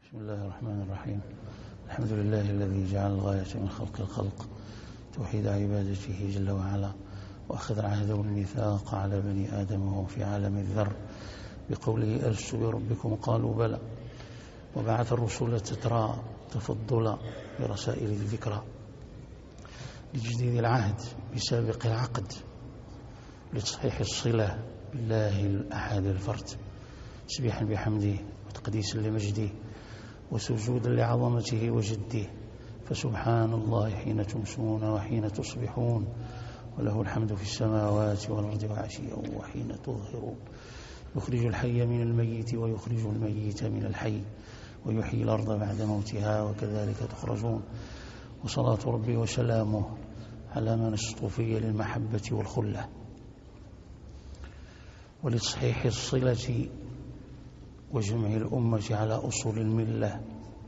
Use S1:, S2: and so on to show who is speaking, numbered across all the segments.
S1: بسم الله الرحمن الرحيم. الحمد لله الذي جعل الغاية من خلق الخلق توحيد عبادته جل وعلا، وأخذ عهده الميثاق على بني آدم وهو في عالم الذر بقوله ألست بربكم قالوا بلى، وبعث الرسل تترى تفضلا برسائل الذكرى لتجديد العهد بسابق العقد، لتصحيح الصلة بالله الأحد الفرد، تسبيحا بحمده وتقديسا لمجده وسجودا لعظمته وجده، فسبحان الله حين تمسون وحين تصبحون، وله الحمد في السماوات والأرض وعشيا وحين تظهرون، يخرج الحي من الميت ويخرج الميت من الحي ويحيي الأرض بعد موتها وكذلك تخرجون. وصلاة ربي وسلامه على من اصطفي للمحبة والخلة ولتصحيح الصلة وجمع الأمة على أصول الملة،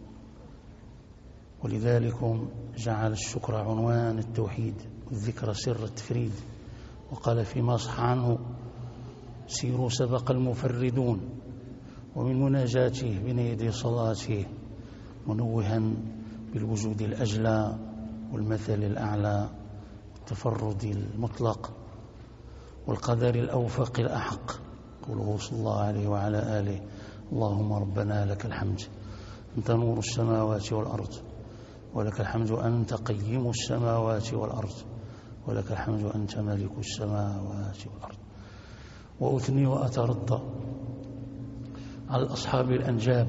S1: ولذلك جعل الشكر عنوان التوحيد والذكر سر التفريد، وقال فيما صح عنه سيروا سبق المفردون، ومن مناجاته بين يدي صلاته منوها بالوجود الأجلى والمثل الأعلى والتفرد المطلق والقدر الأوفق الأحق، قوله صلى الله عليه وعلى آله اللهم ربنا لك الحمد أنت نور السماوات والأرض، ولك الحمد أنت قيم السماوات والأرض، ولك الحمد أنت ملك السماوات والأرض. وأثني وأترضى على أصحاب الأنجاب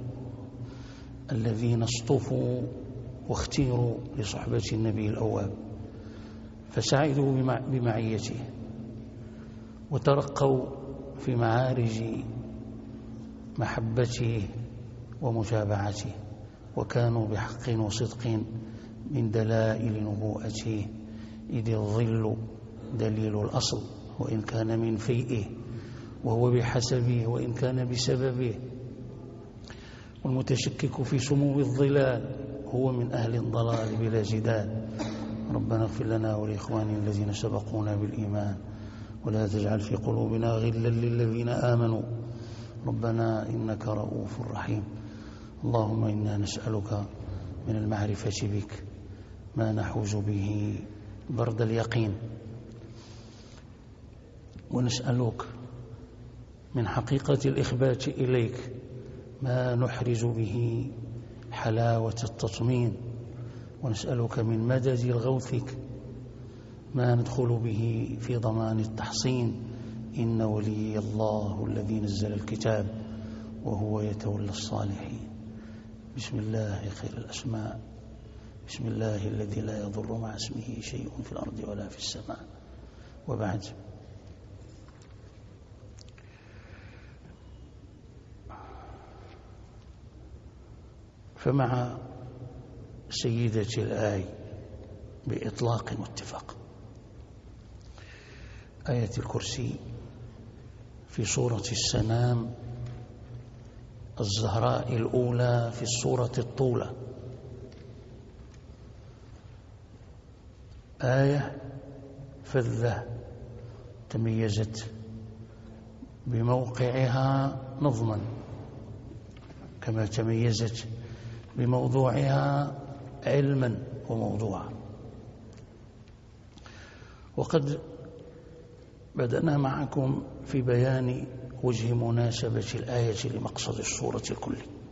S1: الذين اصطفوا واختيروا لصحبة النبي الأواب، فسعدوا بمعيته وترقوا في معارج محبته ومتابعته، وكانوا بحق وصدق من دلائل نبوءته، إذ الظل دليل الأصل وإن كان من فيئه، وهو بحسبه وإن كان بسببه، والمتشكك في سمو الظلال هو من أهل الضلال بلا جدال. ربنا اغفر لنا ولإخواننا الذين سبقونا بالإيمان، ولا تجعل في قلوبنا غلا للذين آمنوا ربنا إنك رؤوف رحيم. اللهم إنا نسألك من المعرفة بك ما نحوز به برد اليقين، ونسألك من حقيقة الإخبات إليك ما نحرز به حلاوة التطمين، ونسألك من مدد الغوثك ما ندخل به في ضمان التحصين. إن ولي الله الذي نزل الكتاب وهو يتولى الصالحين. بسم الله خير الأسماء، بسم الله الذي لا يضر مع اسمه شيء في الأرض ولا في السماء. وبعد، فمع سيدة الآي بإطلاق واتفاق آية الكرسي في سورة السنام الزهراء الأولى في السورة الطولة، آية فذة تميزت بموقعها نظما كما تميزت بموضوعها علما وموضوعا. وقد بدأنا معكم في بيان وجه مناسبة الآية لمقصد السورة الكل،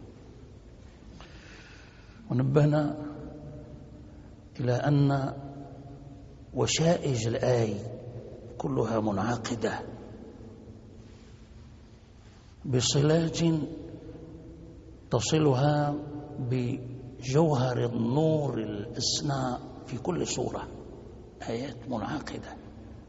S1: ونبهنا إلى أن وشائج الآية كلها منعقدة بصلات تصلها بجوهر النور الأسنى في كل سورة، آيات منعقدة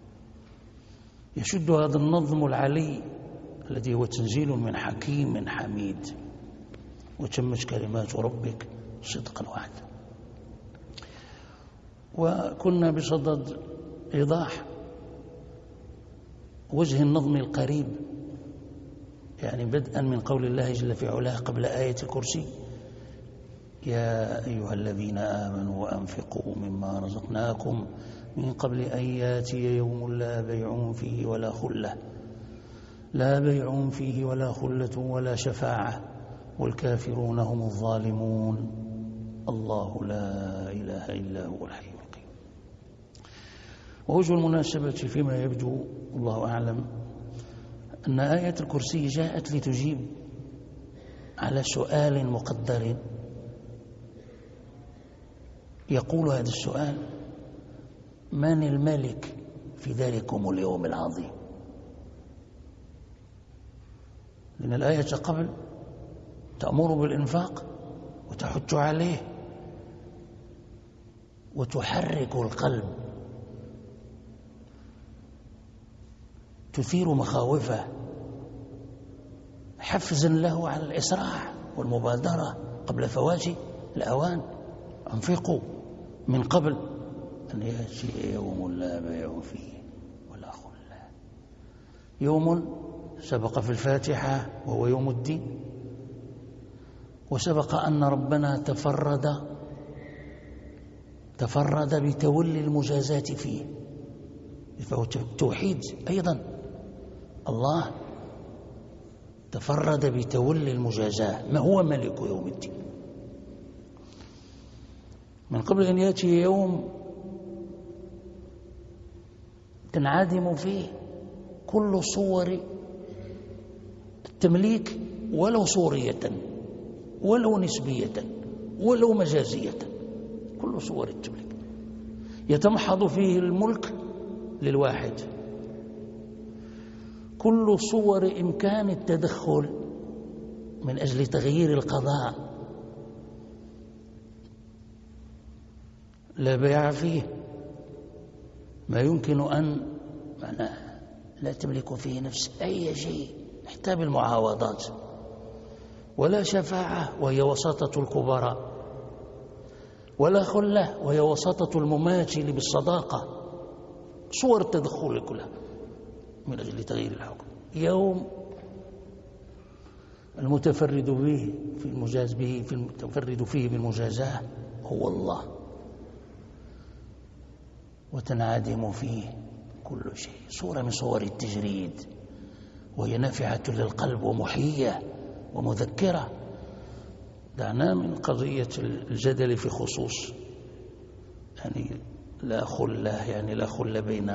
S1: يشد هذا النظم العلي الذي هو تنزيل من حكيم حميد، وتمت كلمات ربك صدقا وعدلا. وكنا بصدد إيضاح وجه النظم القريب، يعني بدءا من قول الله جل في علاه قبل آية الكرسي يا أيها الذين آمنوا وأنفقوا مما رزقناكم من قبل أن ياتي يوم لا بيع فيه ولا خلة، لا بيع فيه ولا خلة ولا شفاعة والكافرون هم الظالمون. الله لا إله إلا هو الحي القيوم. ووجه المناسبة فيما يبدو الله أعلم أن آية الكرسي جاءت لتجيب على سؤال مقدر. يقول هذا السؤال: من الملك في ذلكم اليوم العظيم؟ لأن الآية قبل تأمر بالإنفاق وتحث عليه وتحرك القلب، تثير مخاوفه، حفزا له على الإسراع والمبادرة قبل فوات الأوان. أنفقوا من قبل أن يأتي يوم لا بيع فيه ولا خلة. يوم سبق في الفاتحة وهو يوم الدين، وسبق أن ربنا تفرد بتولي المجازات فيه، فهو توحيد أيضا. الله تفرد بتولي المجازاة، ما هو ملك يوم الدين. من قبل أن يأتي يوم تنعدم فيه كل صور التمليك، ولو صورية ولو نسبية ولو مجازية، كل صور التمليك يتمحض فيه الملك للواحد. كل صور إمكان التدخل من أجل تغيير القضاء لا بيع فيه. ما يمكن أن لا تملك فيه نفس أي شيء حتى بالمعاوضات، ولا شفاعة وهي وساطة الكبراء، ولا خلة وهي وساطة المماثل بالصداقة. صور التدخل كلها من أجل تغيير الحكم. يوم المتفرد به في المتفرد فيه بالمجازاة هو الله، وتنعدم فيه كل شيء. صورة من صور التجريد، وهي نافعة للقلب ومحيية ومذكرة. دعنا من قضية الجدل في خصوص لا خلة، لا خلة بين،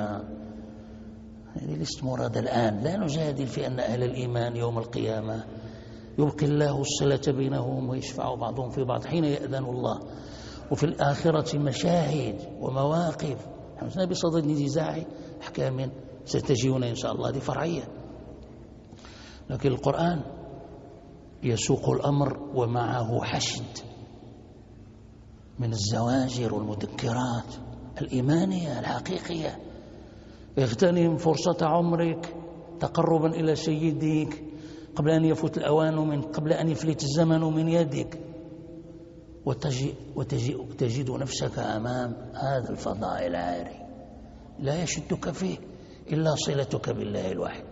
S1: ليست مراد الآن. لا نجادل في أن أهل الإيمان يوم القيامة يبقي الله الصلة بينهم ويشفع بعضهم في بعض حين يأذن الله، وفي الآخرة مشاهد ومواقف حمسنا بصدد نزاع أحكام ستجيون إن شاء الله، هذه فرعية. لكن القرآن يسوق الأمر ومعه حشد من الزواجر والمذكرات الإيمانية الحقيقية. اغتنم فرصة عمرك تقربا إلى سيدك قبل أن يفوت الأوان، قبل أن يفلت الزمن من يدك، وتجد نفسك أمام هذا الفضاء العاري لا يشدك فيه إلا صلتك بالله الواحد.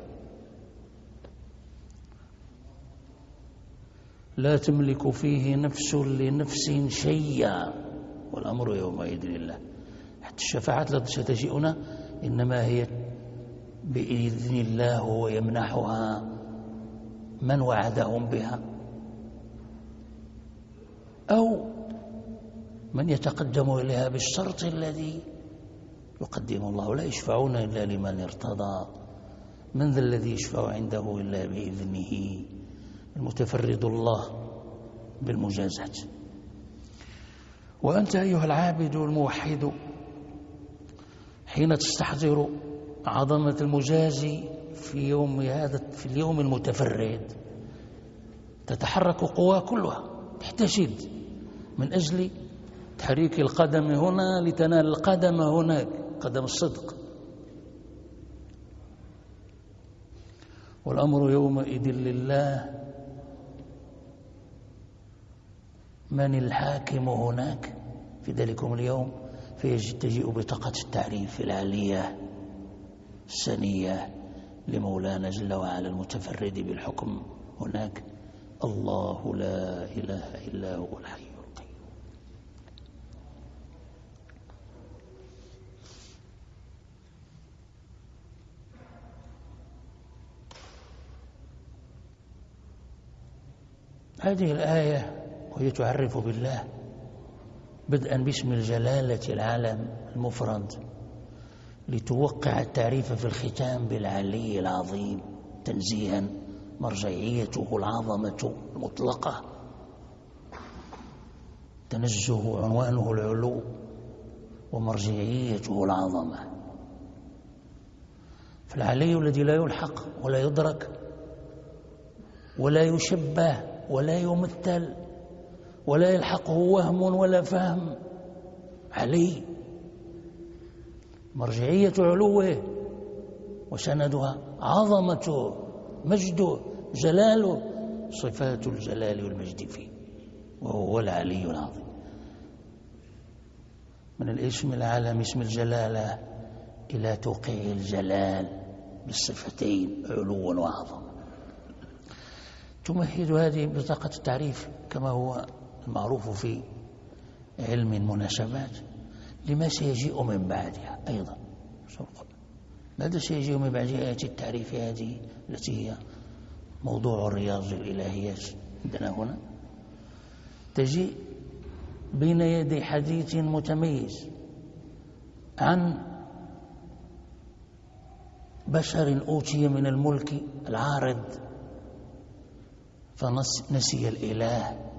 S1: لا تملك فيه نفس لنفس شيئا، والأمر يومئذ لله. حتى الشفاعات التي ستجيئنا إنما هي بإذن الله، ويمنحها من وعدهم بها أو من يتقدم إليها بالشرط الذي يقدم الله. لا يشفعون إلا لمن ارتضى. من ذا الذي يشفع عنده إلا بإذنه؟ المتفرد الله بالمجازات. وأنت أيها العابد الموحد حين تستحضر عظمة المجازي في اليوم المتفرد، تتحرك قوى كلها، تحتشد من أجل تحريك القدم هنا لتنال القدم هناك، قدم الصدق. والأمر يومئذ لله. من الحاكم هناك في ذلكم اليوم؟ تجيء بطاقة التعريف العالية السنية لمولانا جل وعلا المتفرد بالحكم هناك. الله لا إله إلا هو الحي القيوم. هذه الآية وهي تعرف بالله بدءا باسم الجلالة العالم المفرد لتوقع التعريف في الختام بالعلي العظيم تنزيها، مرجعيته العظمة المطلقة، تنزه عنوانه العلو ومرجعيته العظمة. فالعلي الذي لا يلحق ولا يدرك ولا يشبه ولا يمثل ولا يلحقه وهم ولا فهم، علي مرجعية علوه وسندها عظمته مجده جلاله، صفات الجلال والمجد فيه، وهو العلي العظيم. من الاسم العالم اسم الجلالة إلى توقيع الجلال بالصفتين علو وعظمة. تمهد هذه بطاقة التعريف كما هو المعروف في علم المناسبات لما سيجيء من بعدها أيضا. ماذا سيجيء من بعدها؟ آية التعريف هذه التي هي موضوع الرياض الإلهيات عندنا هنا، تجيء بين يدي حديث متميز عن بشر أوتي من الملك العارض فنسي الإله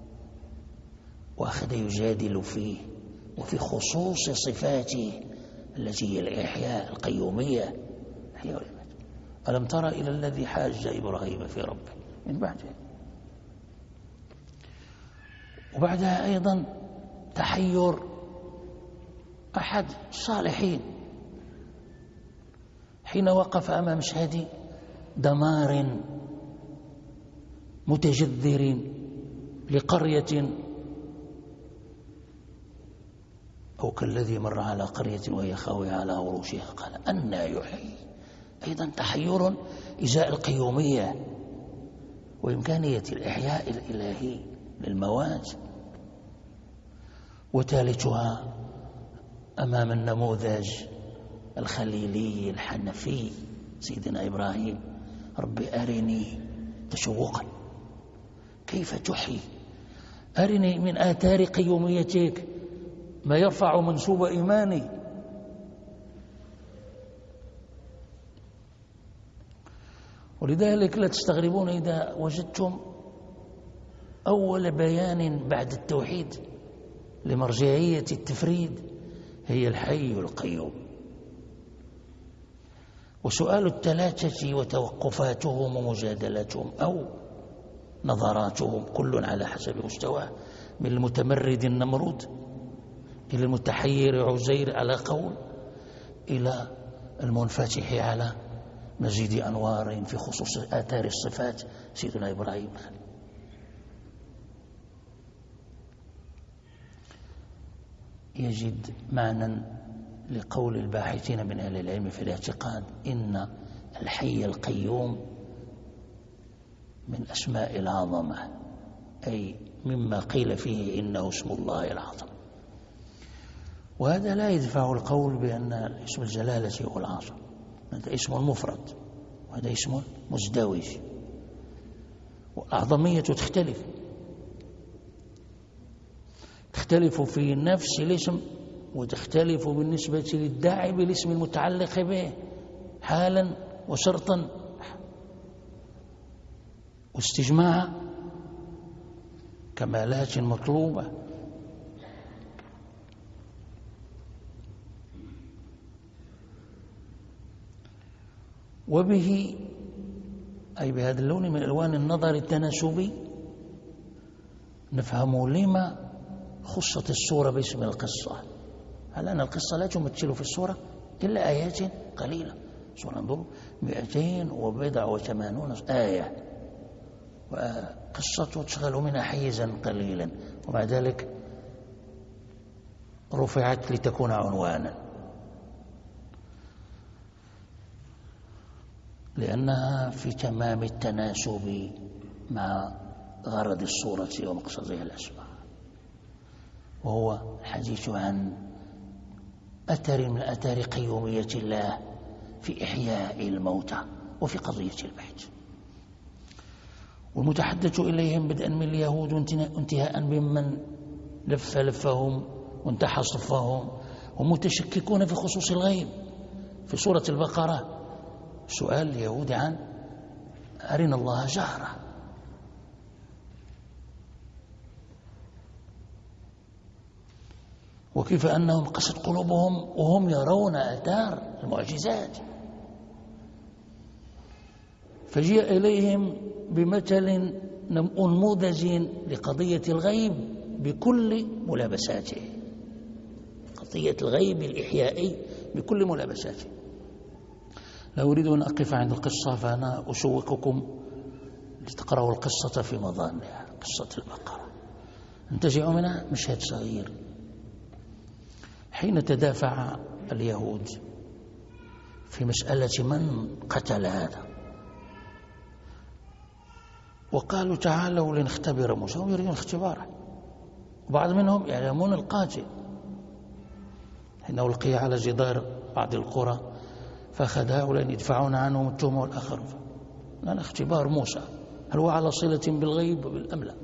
S1: وأخذ يجادل فيه وفي خصوص صفاته التي هي الإحياء القيومية. ألم تر إلى الذي حاج إبراهيم في ربه من بعده. وبعدها أيضا تحير أحد الصالحين حين وقف أمام مشهد دمار متجذر لقرية، أو كالذي مر على قرية وهي خاوية على عروشها قال أنى يحيي. أيضا تحير إزاء القيومية وإمكانية الإحياء الإلهي للموات. وثالثها أمام النموذج الخليلي الحنفي سيدنا إبراهيم، رب أرني تشوقا كيف تحيي، أرني من آثار قيوميتك ما يرفع منسوب إيماني. ولذلك لا تستغربون إذا وجدتم أول بيان بعد التوحيد لمرجعية التفريد هي الحي القيوم. وسؤال الثلاثة وتوقفاتهم ومجادلتهم أو نظراتهم كل على حسب مستواه، من المتمرد النمرود إلى المتحير عزير على قول، إلى المنفتح على مزيد أنوار في خصوص آثار الصفات سيدنا إبراهيم. يجد معنى لقول الباحثين من أهل العلم في الاعتقاد إن الحي القيوم من أسماء العظمة، أي مما قيل فيه إنه اسم الله العظم. وهذا لا يدفع القول بأن اسم الجلالة هو العظم، هذا اسم مفرد وهذا اسم مزدوج، والأعظمية تختلف في نفس الاسم وتختلف بالنسبة للداعي بالاسم المتعلق به حالا وشرطا واستجماعا، كمالات مطلوبة. وبه أي بهذا اللون من ألوان النظر التناسبي نفهم لما خصت السورة باسم القصة. هل أن القصة لا تمثل في السورة إلا آيات قليلة، سورة انظروا 280 آية، وقصة تشغل منها حيزا قليلا، ومع ذلك رفعت لتكون عنوانا، لأنها في تمام التناسب مع غرض الصورة ومقصدها الأسمى، وهو الحديث عن أثر من أثار قيومية الله في إحياء الموتى وفي قضية البحث. والمتحدث إليهم بدءا من اليهود وانتهاء بمن لفهم وانتحى صفهم، هم متشككون في خصوص الغيب. في سورة البقرة سؤال اليهود عن أرنا الله جهرة، وكيف أنهم قست قلوبهم وهم يرون آثار المعجزات. فجاء إليهم بمثل نموذج لقضية الغيب بكل ملابساته، قضية الغيب الإحيائي بكل ملابساته. لا أريد أن أقف عند القصة، فأنا أشوقكم لتقرأوا القصة في مضانها، قصة البقرة. انتزع منها مشهد صغير حين تدافع اليهود في مسألة من قتل هذا، وقالوا تعالوا لنختبر موسى، هم يريدون اختباره، وبعض منهم يعلمون القاتل. حين ألقي على جدار بعض القرى فأخذ هؤلاء يدفعون عنهم التهمة والآخر، لأن اختبار موسى هل هو على صلة بالغيب أم لا.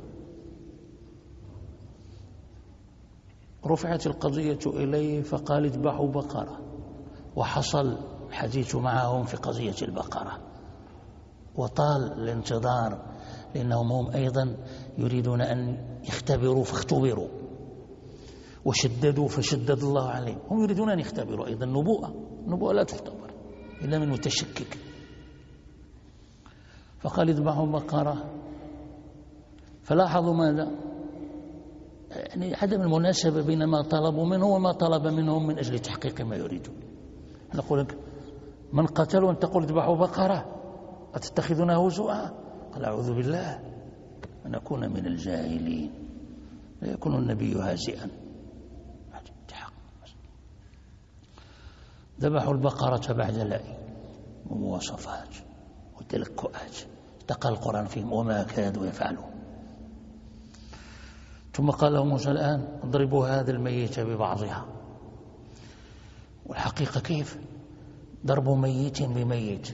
S1: رفعت القضية إليه فقال اذبحوا بقرة، وحصل الحديث معهم في قضية البقرة، وطال الانتظار لأنهم هم أيضا يريدون أن يختبروا فاختبروا، وشددوا فشدد الله عليهم. هم يريدون أن يختبروا أيضا النبوءة لا تختبر إلا من متشكك. فقال اذبحوا بقرة، فلاحظوا ماذا؟ يعني عدم المناسبة بين ما طلبوا منه وما طلب منهم من أجل تحقيق ما يريدون. نقول لك من قتل وأنت تقول اذبحوا بقرة أتتخذونه هزوءا؟ قال أعوذ بالله أن أكون من الجاهلين، لا يكون النبي هازئا. ذبحوا البقرة بعد لأي ومواصفات وتلكؤات اتقى القرآن فيهم وما كادوا يفعلون. ثم قال لهم موسى الآن اضربوا هذا الميت ببعضها. والحقيقة كيف ضرب ميت بميت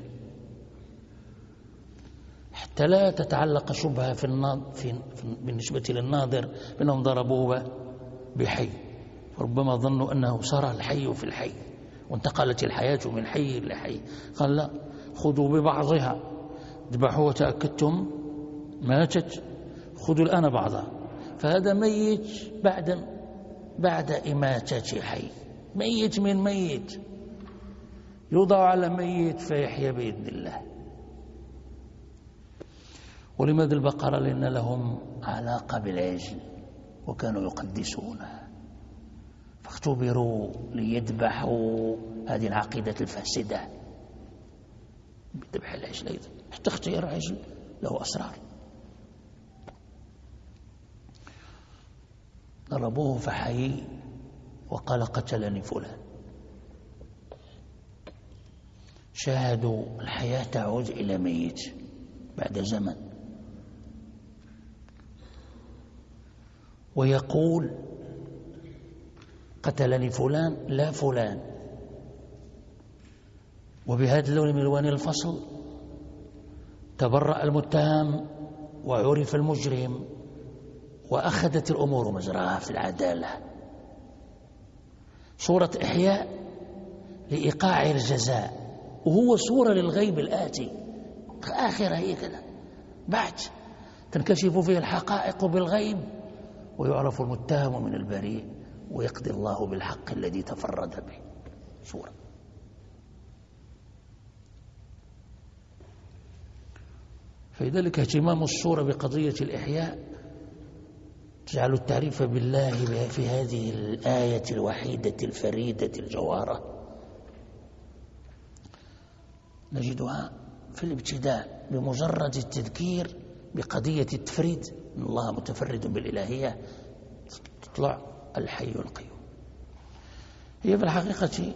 S1: حتى لا تتعلق شبهة بالنسبة للناظر بأنهم ضربوه بحي، ربما ظنوا أنه صار الحي في الحي وانتقلت الحياة من حي لحي. قال لا، خذوا ببعضها، اذبحوا وتأكدتم ماتت، خذوا الآن بعضها. فهذا ميت بعد إماتة حي، ميت من ميت يوضع على ميت فيحيى بإذن الله. ولماذا البقرة؟ لأن لهم علاقة بالعجل وكانوا يقدسونه، فاختبروا ليذبحوا هذه العقيدة الفاسدة بذبح العجل أيضا. حتى اختيار العجل له أسرار. ضربوه فحي وقال قتلني فلان. شاهدوا الحياة تعود إلى ميت بعد زمن، ويقول قتلني فلان لا فلان. وبهذا اللون من ألوان الفصل تبرأ المتهم وعرف المجرم، وأخذت الأمور مجراها في العدالة. صورة إحياء لإيقاع الجزاء، وهو صورة للغيب الآتي. آخرة هي كذا، بعد تنكشف فيه الحقائق بالغيب ويعرف المتهم من البريء ويقضي الله بالحق الذي تفرد به. صورة. فلذلك اهتمام الصورة بقضية الإحياء تجعل التعريف بالله في هذه الآية الوحيدة الفريدة الجوهرة نجدها في الابتداء بمجرد التذكير بقضية التفريد، إن الله متفرد بالإلهية، تطلع الحي القيوم. هي في الحقيقة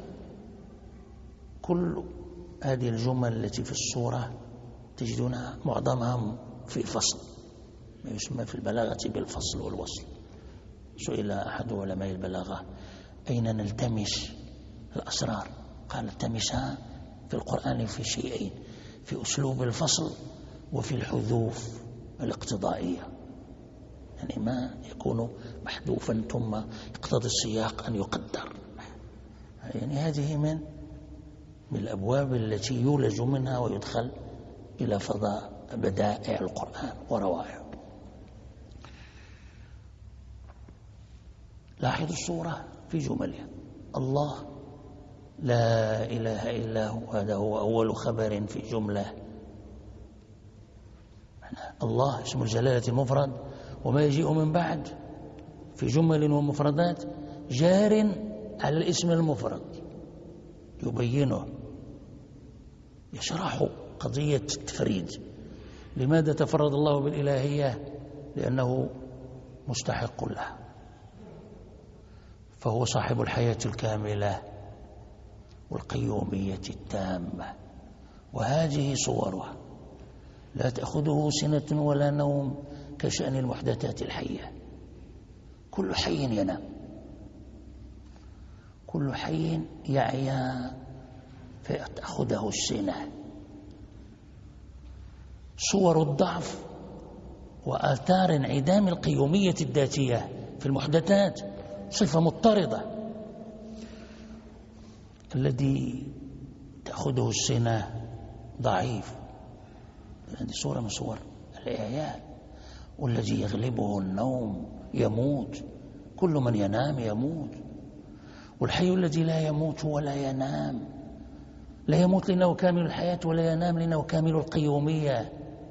S1: كل هذه الجمل التي في السورة تجدونها معظمها في فصل، ما يسمى في البلاغة بالفصل والوصل. سئل أحد علماء البلاغة أين نلتمس الأسرار؟ قال التمسها في القرآن في شيئين، في أسلوب الفصل وفي الحذوف
S2: الاقتضائية، يعني ما يكون محذوفا ثم يقتضي السياق أن يقدر. يعني هذه من الأبواب التي يولج منها ويدخل إلى فضاء بدائع القرآن وروائعه. لاحظ الصورة في جملها: الله لا إله إلا هو، هذا هو أول خبر في جملة. الله اسم الجلالة المفرد، وما يجيء من بعد في جمل ومفردات جار على الاسم المفرد، يبينه، يشرح قضية التفريد. لماذا تفرد الله بالإلهية؟ لأنه مستحق لها، فهو صاحب الحياة الكاملة والقيومية التامة، وهذه صورها لا تأخذه سنة ولا نوم كشأن المحدثات الحية. كل حي ينام، كل حي يعيا فتأخذه السنة. صور الضعف وآثار انعدام القيومية الذاتية في المحدثات صفة مضطردة. الذي تأخذه السنة ضعيف، هذه صورة من صور الإعياء. والذي يغلبه النوم يموت، كل من ينام يموت. والحي الذي لا يموت ولا ينام، لا يموت لأنه كامل الحياة ولا ينام لأنه كامل القيومية.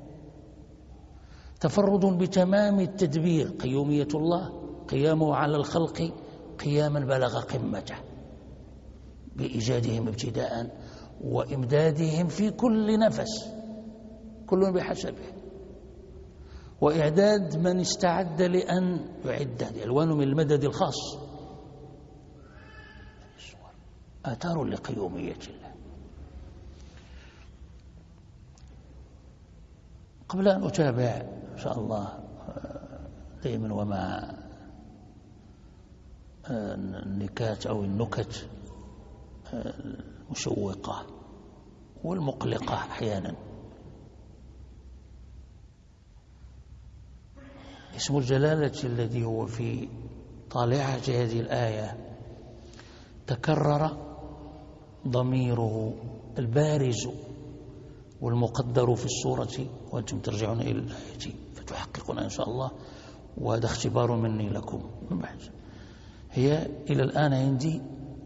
S2: تفرد بتمام التدبير، قيومية الله قيامه على الخلق قياما بلغ قمته، بإيجادهم ابتداء وإمدادهم في كل نفس، كل بحسبه، وإعداد من استعد لأن يعد. هذه ألوان من المدد الخاص، آثار لقيومية الله. قبل أن أتابع إن شاء الله دائما ومع النكات أو النكت المشوقة والمقلقة أحيانا، اسم الجلالة الذي هو في طالعة هذه الآية تكرر ضميره البارز والمقدر في السورة، وأنتم ترجعون إلى الآية فتحققون إن شاء الله، وهذا اختبار مني لكم من بعد. هي إلى الآن عندي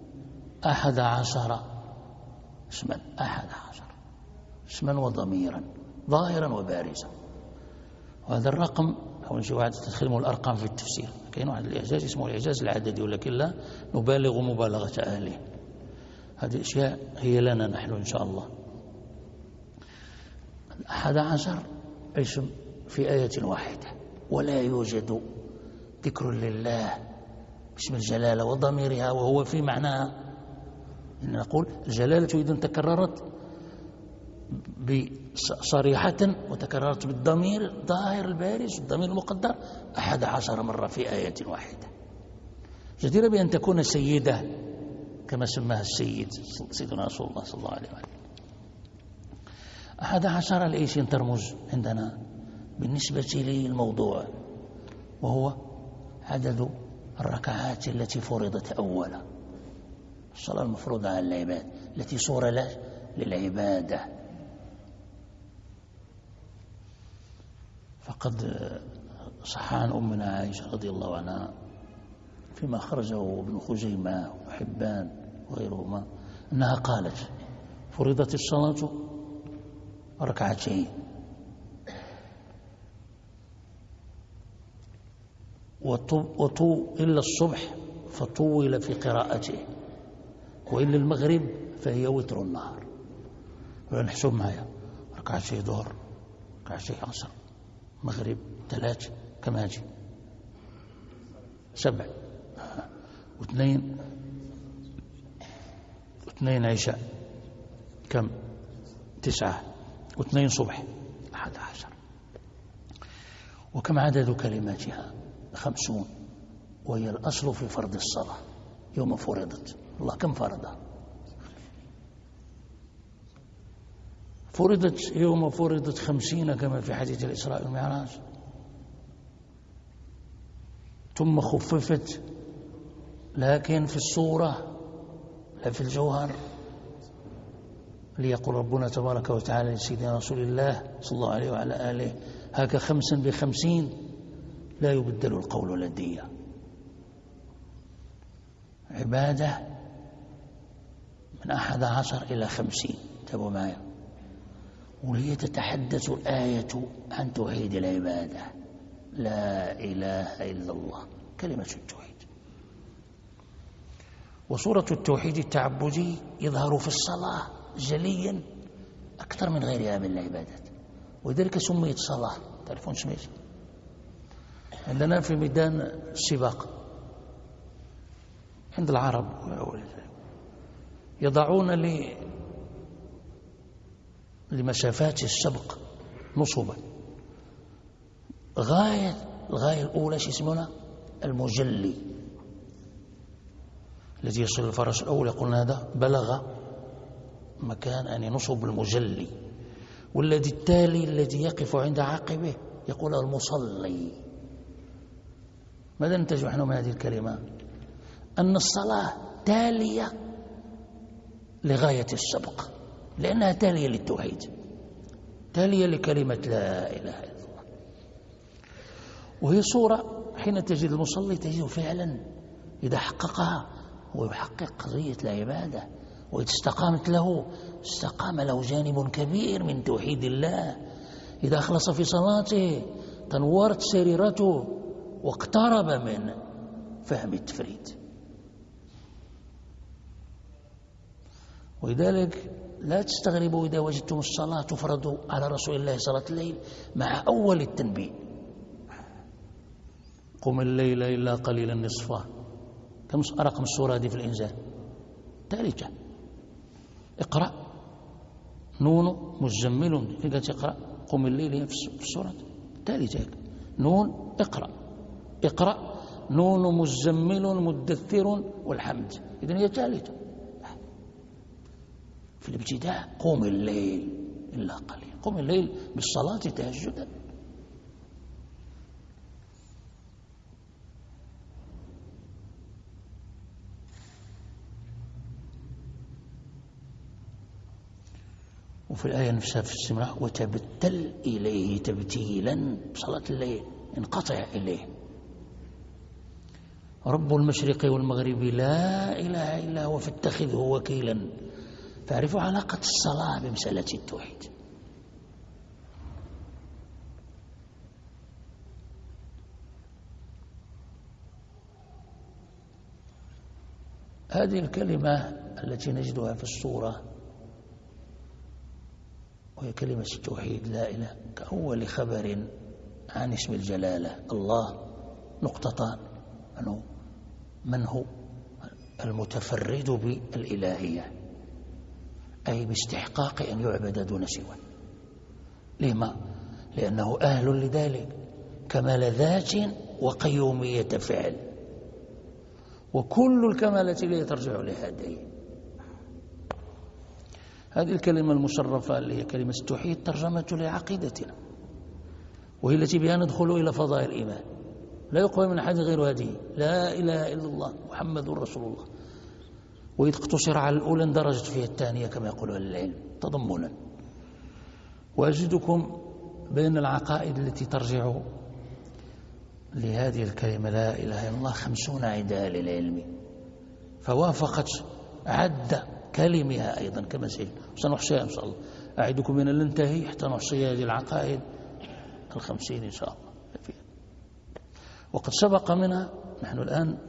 S2: 11 اسما، 11 اسما وضميرا ظاهرا وبارزا. وهذا الرقم أو شيء واحد تستخدمه الأرقام في التفسير، كاين واحد الإعجاز اسمه الإعجاز العددي، ولكن لا نبالغ مبالغة أهله. هذه الأشياء هي لنا نحن إن شاء الله. 11 اسم في آية واحدة، ولا يوجد ذكر لله باسم الجلالة وضميرها وهو في معناها. إن نقول الجلالة إذا تكررت صريحة وتكررت بالضمير الظاهر البارز والضمير المقدر 11 مرة في آية واحدة، جديرة بأن تكون سيدة كما سماها السيد سيدنا رسول الله صلى الله عليه وسلم. 11 لإيش ترمز عندنا بالنسبة للموضوع؟ وهو عدد الركعات التي فرضت أولا، الصلاة المفروضة على العباد التي صور له للعبادة. فقد صح عن أمنا عائشة رضي الله عنها فيما خرجه ابن خزيمة وحبان وغيرهما أنها قالت: فرضت الصلاة ركعتين، إلا الصبح فطول في قراءته، وإلا المغرب فهي وتر النهار. ولا نحسب معايا ركعتين ظهر، ركعتين عصر، مغرب 3 كما هاجي 7 واثنين عشاء كم 9 و2 صبح 11. وكم عدد كلماتها 50، وهي الأصل في فرض الصلاة يوم فرضت. الله كم فرضها؟ فرضت يوم فرضت 50 كما في حديث الإسراء والمعراج، ثم خففت لكن في الصورة لا في الجوهر، ليقول ربنا تبارك وتعالى لسيدنا رسول الله صلى الله عليه وعلى آله: هاك 5 ب50 لا يبدل القول لدي. عبادة من 11 إلى 50، تابعوا معي. وهي تتحدث الآية عن توحيد العبادة، لا إله إلا الله، كلمة التوحيد. وصورة التوحيد التعبدي يظهر في الصلاة جليا أكثر من غيرها من العبادات، ولذلك سميت صلاة. تعرفون سميت؟ عندنا في ميدان السباق عند العرب يضعون لمسافات السبق نصبا، الغاية الأولى شو اسمها؟ المجلي، الذي يصل الفرس الأول يقول هذا بلغ مكان أن نصب المجلي، والذي التالي الذي يقف عند عاقبه يقول المصلي. ماذا ننتج نحن من هذه الكلمة؟ أن الصلاة تالية لغاية السبق، لأنها تالية للتوحيد، تالية لكلمة لا إله إلا الله. وهي صورة حين تجد المصلي تجده فعلا إذا حققها هو يحقق قضية العبادة، وإذا استقامت له استقام له جانب كبير من توحيد الله. إذا أخلص في صلاته تنورت سريرته واقترب من فهم التفريد. ولذلك لا تستغربوا إذا وجدتم الصلاة تفرض على رسول الله صلاة الليل مع أول التنبيه: قم الليل إلا قليلا نصفه. كم رقم السورة هذه في الإنزال؟ 3. اقرأ نون مزمل، قالت اقرأ قم الليل في السورة 3 نون اقرأ نون مزمل مدثر والحمد، إذن هي 3 في الابتداء. قم الليل إلا قليل، قم الليل بالصلاة تهجدا. وفي الآية نفسها في السماء: وتبتل إليه تبتيلا، صلاة الليل انقطع إليه. رب المشرق والمغرب لا إله إلا هو فاتخذه وكيلا. فاعرفوا علاقة الصلاة بمسألة التوحيد. هذه الكلمة التي نجدها في السورة وهي كلمة التوحيد لا إله، كأول خبر عن اسم الجلالة الله، نقطتان: من هو المتفرد بالإلهية، أي باستحقاق أن يعبد دون سواه. لما؟ لأنه أهل لذلك، كمال ذات وقيومية فعل، وكل الكمالات إليه ترجع لهذين. هذه الكلمة المشرفة اللي هي كلمة التوحيد ترجمة لعقيدتنا، وهي التي بها ندخل إلى فضائل الإيمان. لا يقوى من أحد غير هذه: لا إله إلا الله محمد رسول الله. وإذا اقتصر على الأولى اندرجت فيها الثانية كما يقول أهل العلم تضمنا. وأجدكم بين العقائد التي ترجع لهذه الكلمة لا إله إلا الله 50 عدة للعلم، فوافقت عد كلمها أيضا كما سنحصيها إن شاء الله. أعدكم أن ننتهي حتى نحصي هذه العقائد 50 إن شاء الله. وقد سبق منها. نحن الآن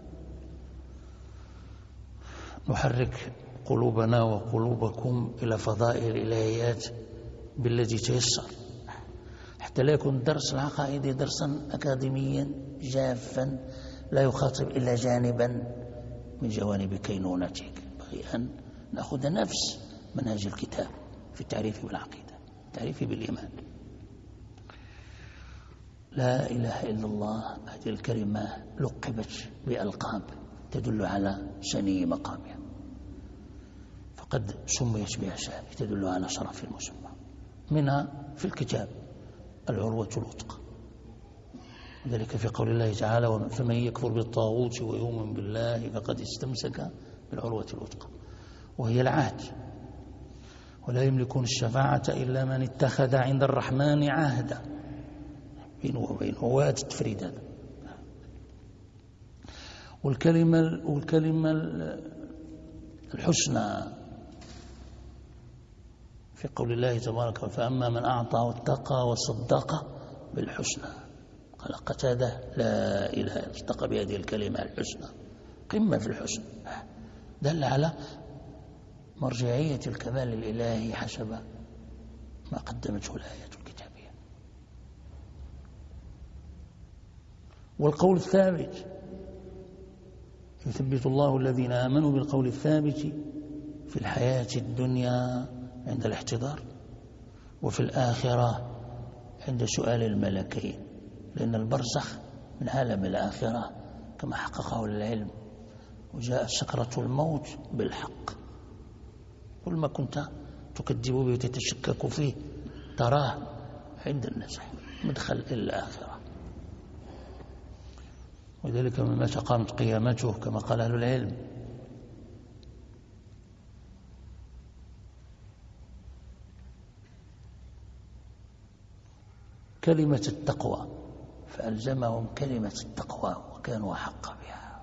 S2: نحرك قلوبنا وقلوبكم إلى فضائل الإلهيات بالذي تيسر، حتى لا يكون درس العقائد درسا أكاديميا جافا لا يخاطب إلا جانبا من جوانب كينونتك. بغي أن نأخذ نفس منهج الكتاب في التعريف بالعقيدة، التعريف بالإيمان. لا إله إلا الله هذه الكلمة لقبت بألقاب تدل على سني مقامها، فقد سميت بأسامي تدل على شرف المسمى. منها في الكتاب العروة الوثقى. ذلك في قول الله تعالى: فمن يكفر بالطاغوت ويؤمن بالله فقد استمسك بالعروة الوثقى، وهي العهد. ولا يملكون الشفاعة إلا من اتخذ عند الرحمن عهدا. بينه وبينه واد التفريد هذا. والكلمة الحسنى في قول الله تبارك وتعالى: فأما من أعطى واتقى وصدق بالحسنى. قال قتادة: لا إله إلا الله، اشتق بهذه الكلمة الحسنى، قمة في الحسن. دل على مرجعية الكمال الإلهي حسب ما قدمته الآيات الكتابية. والقول الثابت: يثبت الله الذين آمنوا بالقول الثابت في الحياة الدنيا عند الاحتضار، وفي الآخرة عند سؤال الملكين، لأن البرزخ من عالم الآخرة كما حققه العلم. وجاءت سكرة الموت بالحق، كل ما كنت تكذب به وتتشكك فيه تراه عند النزع، مدخل إلى الآخرة. وذلك مما قامت قيامته كما قال أهل العلم. كلمة التقوى، فألزمهم كلمة التقوى وكانوا أحق بها.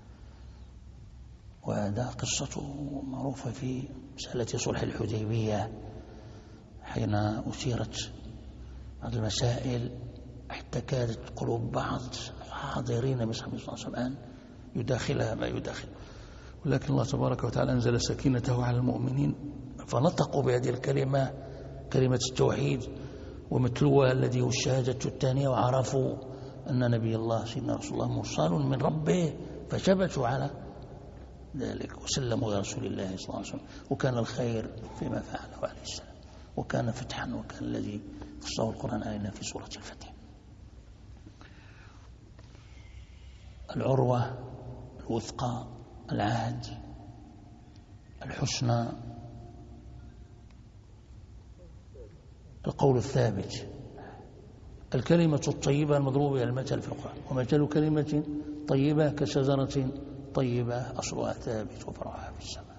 S2: وهذا قصته معروفة في مسألة صلح الحديبية، حين أثيرت بعض المسائل حتى كادت قلوب بعض حاضرين من صحابة الله صلى الله عليه وسلم يداخلها ما يداخل، ولكن الله تبارك وتعالى أنزل سكينته على المؤمنين فنطقوا بهذه الكلمة، كلمة التوحيد ومتلوها الذي هو الشهادة الثانية، وعرفوا أن نبي الله سيدنا رسول الله مرسل من ربه، فثبتوا على ذلك وسلموا يا رسول الله صلى الله عليه وسلم. وكان الخير فيما فعله عليه السلام، وكان فتحا، وكان الذي خصه القرآن علينا في سورة الفتح. العروة الوثقى، العهد، الحسنى، القول الثابت، الكلمة الطيبة المضروب بها المثل في القرآن: ومثل كلمة طيبة كشجرة طيبة أصلها ثابت وفرعها في السماء.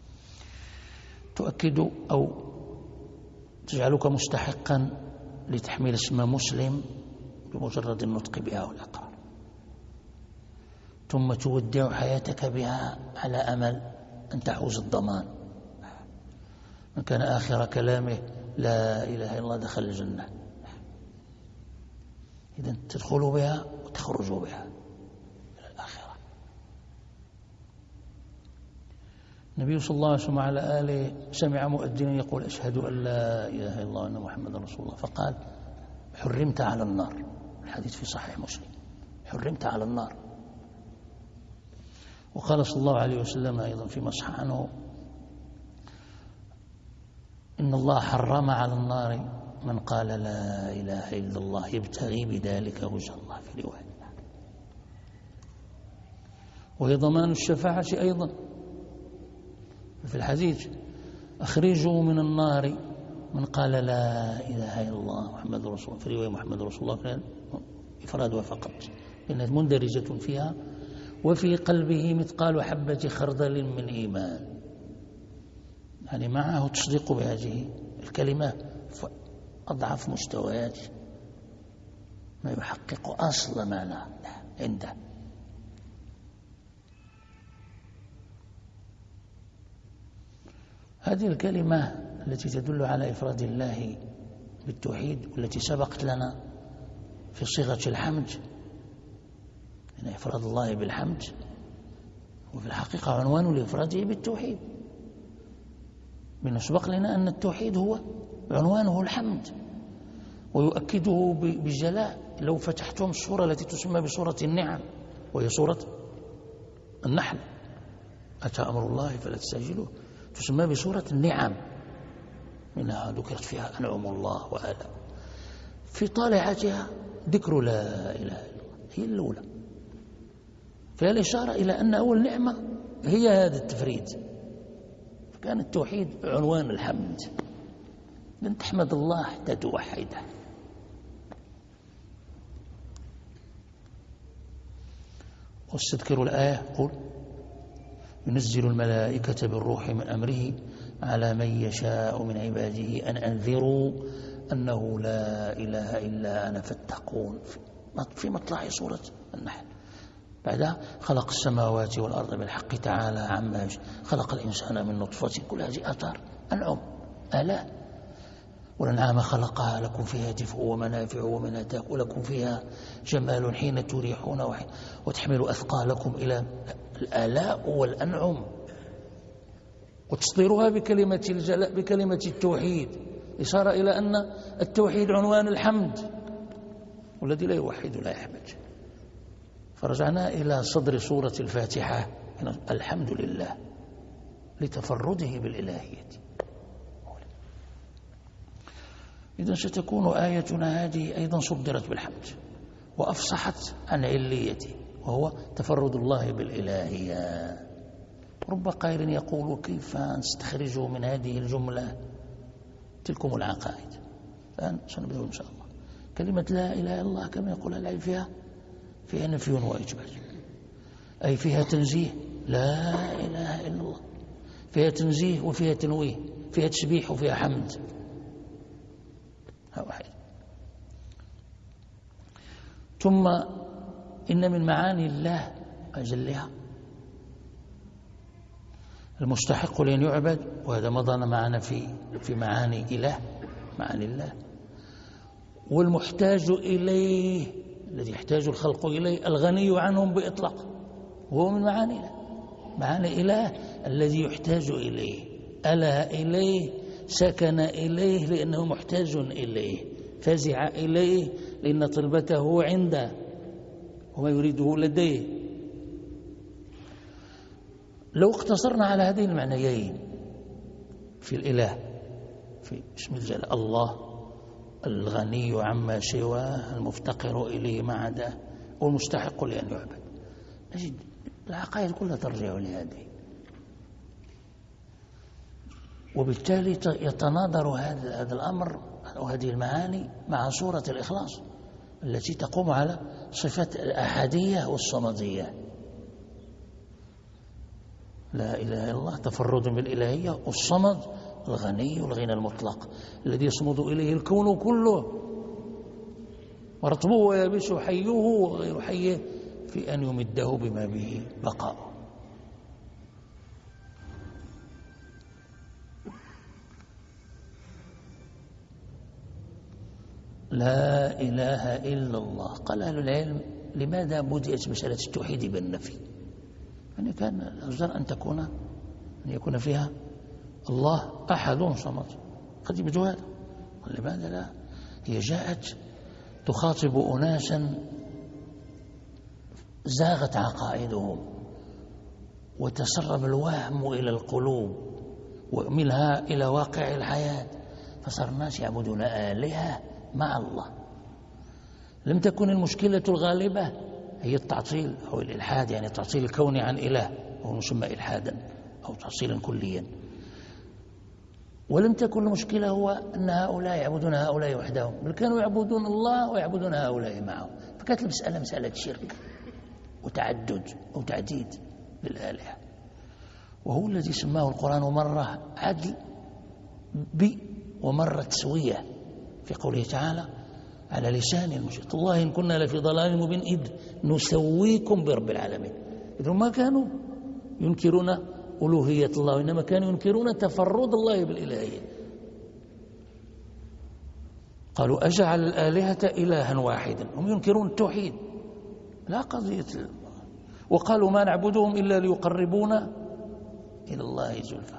S2: تؤكد أو تجعلك مستحقا لتحميل اسم مسلم بمجرد النطق بها والإقرار، ثم تودع حياتك بها على أمل أن تحوز الضمان. من كان آخر كلامه لا إله إلا الله دخل الجنة. إذن تدخلوا بها وتخرجوا بها إلى الآخرة. النبي صلى الله عليه وسلم على آله سمع مؤذنا يقول: أشهد أن لا إله إلا الله وأن محمدا رسول الله، فقال: حرمت على النار. الحديث في صحيح مسلم: حرمت على النار. وقال صلى الله عليه وسلم أيضا فيما صح عنه: إن الله حرم على النار من قال لا إله إلا الله يبتغي بذلك وجه الله، في رواية. وهي ضمان الشفاعة أيضا في الحديث: أخرجوا من النار من قال لا إله إلا الله محمد رسول الله، في رواية محمد رسول الله إفرادها فقط، لأنها مندرجة فيها: وفي قلبه مثقال حبة خردل من إيمان. يعني معه تصديق بهذه الكلمة أضعف مستويات ما يحقق أصل معنى عنده. هذه الكلمة التي تدل على إفراد الله بالتوحيد، والتي سبقت لنا في صيغة الحمد، إن إفراد الله بالحمد وفي الحقيقة عنوان لإفراده بالتوحيد، من سبق لنا أن التوحيد هو عنوانه الحمد، ويؤكده بجلاء. لو فتحتم السورة التي تسمى بسورة النعم، وهي سورة النحل: أتى أمر الله فلا تستعجلوه، تسمى بسورة النعم، منها ذكرت فيها أنعم الله وآلاء. في طالعتها ذكر لا إله إلا الله، هي الأولى، فيها الإشارة إلى أن أول نعمة هي هذا التفريد، فكان التوحيد عنوان الحمد. لن تحمد الله حتى توحده. واستذكروا الآية قل ينزل الملائكة بالروح من أمره على من يشاء من عباده أن أنذروا أنه لا إله إلا أنا فاتقون، في مطلع سورة النحل. بعدها خلق السماوات والأرض بالحق تعالى عما خلق الإنسان من نطفة، كل هذه آثار أنعم آلاء. والأنعام خلقها لكم فيها دفء ومنافع ومنها تأكل لكم فيها جمال حين تريحون وتحمل أثقالكم إلى الآلاء والأنعم. وتصديرها بكلمة التوحيد، إشارة إلى أن التوحيد عنوان الحمد، والذي لا يوحد لا يحمد. فرجعنا إلى صدر سورة الفاتحة، الحمد لله لتفرده بالإلهية. إذن ستكون آيتنا هذه أيضا صدرت بالحمد وأفصحت عن عليته، وهو تفرد الله بالإلهية. رب قائل يقول كيف نستخرج من هذه الجملة تلكم العقائد. الآن سنبدأ إن شاء الله. كلمة لا إله إلا الله كما يقول العلم فيها نفي وإثبات، أي فيها تنزيه لا إله إلا الله، فيها تنزيه وفيها تنويه، فيها تسبيح وفيها حمد. واحد. ثم إن من معاني الله أجلها المستحق لأن يعبد، وهذا مضى معنا في معاني إله، معاني الله. والمحتاج إليه الذي يحتاج الخلق إليه الغني عنهم بإطلاق، وهو من معاني الله. معاني إله الذي يحتاج إليه، أله إليه، سكن إليه لأنه محتاج إليه، فزع إليه لأن طلبته عنده وما يريده لديه. لو اقتصرنا على هذين المعنيين في الإله، في اسم الجلال الله الغني عما سواه، المفتقر إليه ما عداه، والمستحق لأن يعبد، نجد العقائد كلها ترجع لهذه. وبالتالي يتناظر هذا الأمر وهذه المعاني مع سورة الإخلاص التي تقوم على صفة الأحدية والصمدية. لا إله إلا الله تفرد بالإلهية، والصمد الغني والغنى المطلق الذي يصمد إليه الكون كله، ورطبه ويابسه حيه وغير حيه، في أن يمده بما به بقاء. لا إله إلا الله. قال أهل العلم لماذا بدأت مسألة التوحيد بالنفي؟ يعني كان الأفضل أن يكون فيها الله أحد صمد، قد يبدو هذا. لماذا لا؟ هي جاءت تخاطب أناسا زاغت عقائدهم وتسرب الوهم إلى القلوب ومنها إلى واقع الحياة، فصار الناس يعبدون آلهة مع الله. لم تكن المشكلة الغالبة هي التعطيل أو الإلحاد، يعني تعطيل الكون عن إله، وهو مسمى إلحادا أو تعطيلا كليا. ولم تكن المشكلة هو أن هؤلاء يعبدون هؤلاء وحدهم، بل كانوا يعبدون الله ويعبدون هؤلاء معه. فكانت المسألة مسألة شرك وتعدد أو تعديد للآلهة، وهو الذي سماه القرآن مرة عدل ومرة تسوية في قوله تعالى على لسان المشرك الله إن كنا لفي ضلال مبين إذ نسويكم برب العالمين. إذن ما كانوا ينكرون ألوهية الله، وإنما كانوا ينكرون تفرد الله بالإلهية. قالوا أجعل الآلهة إلها واحدا، هم ينكرون التوحيد لا قضية. وقالوا ما نعبدهم إلا ليقربونا إلى الله زلفى.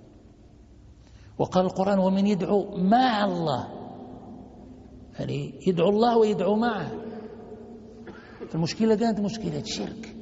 S2: وقال القرآن ومن يدعو مع الله، يعني يدعو الله ويدعو معه. المشكلة كانت مشكلة شرك،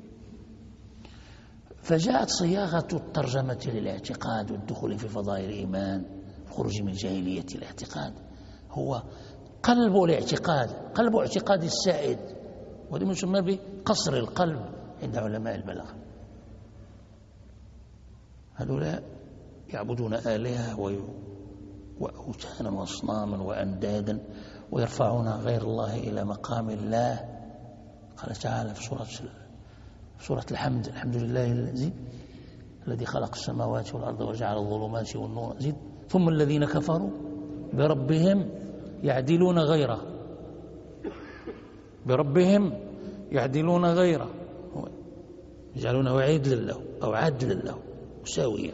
S2: فجاءت صياغة الترجمة للاعتقاد والدخول في فضائل الإيمان، الخروج من جاهلية الاعتقاد، هو قلب الاعتقاد، قلب اعتقاد السائد، وهذا يسمى بقصر القلب عند علماء البلاغة. هؤلاء يعبدون آلهة وأوثانا وأصناما وأندادا ويرفعون غير الله إلى مقام الله. قال تعالى في سورة الحمد: الحمد لله الذي خلق السماوات والأرض وجعل الظلمات والنور، زد: ثم الذين كفروا بربهم يعدلون غيره، بربهم يعدلون غيره، يجعلونه عدلا له أو عدلا له مساويا،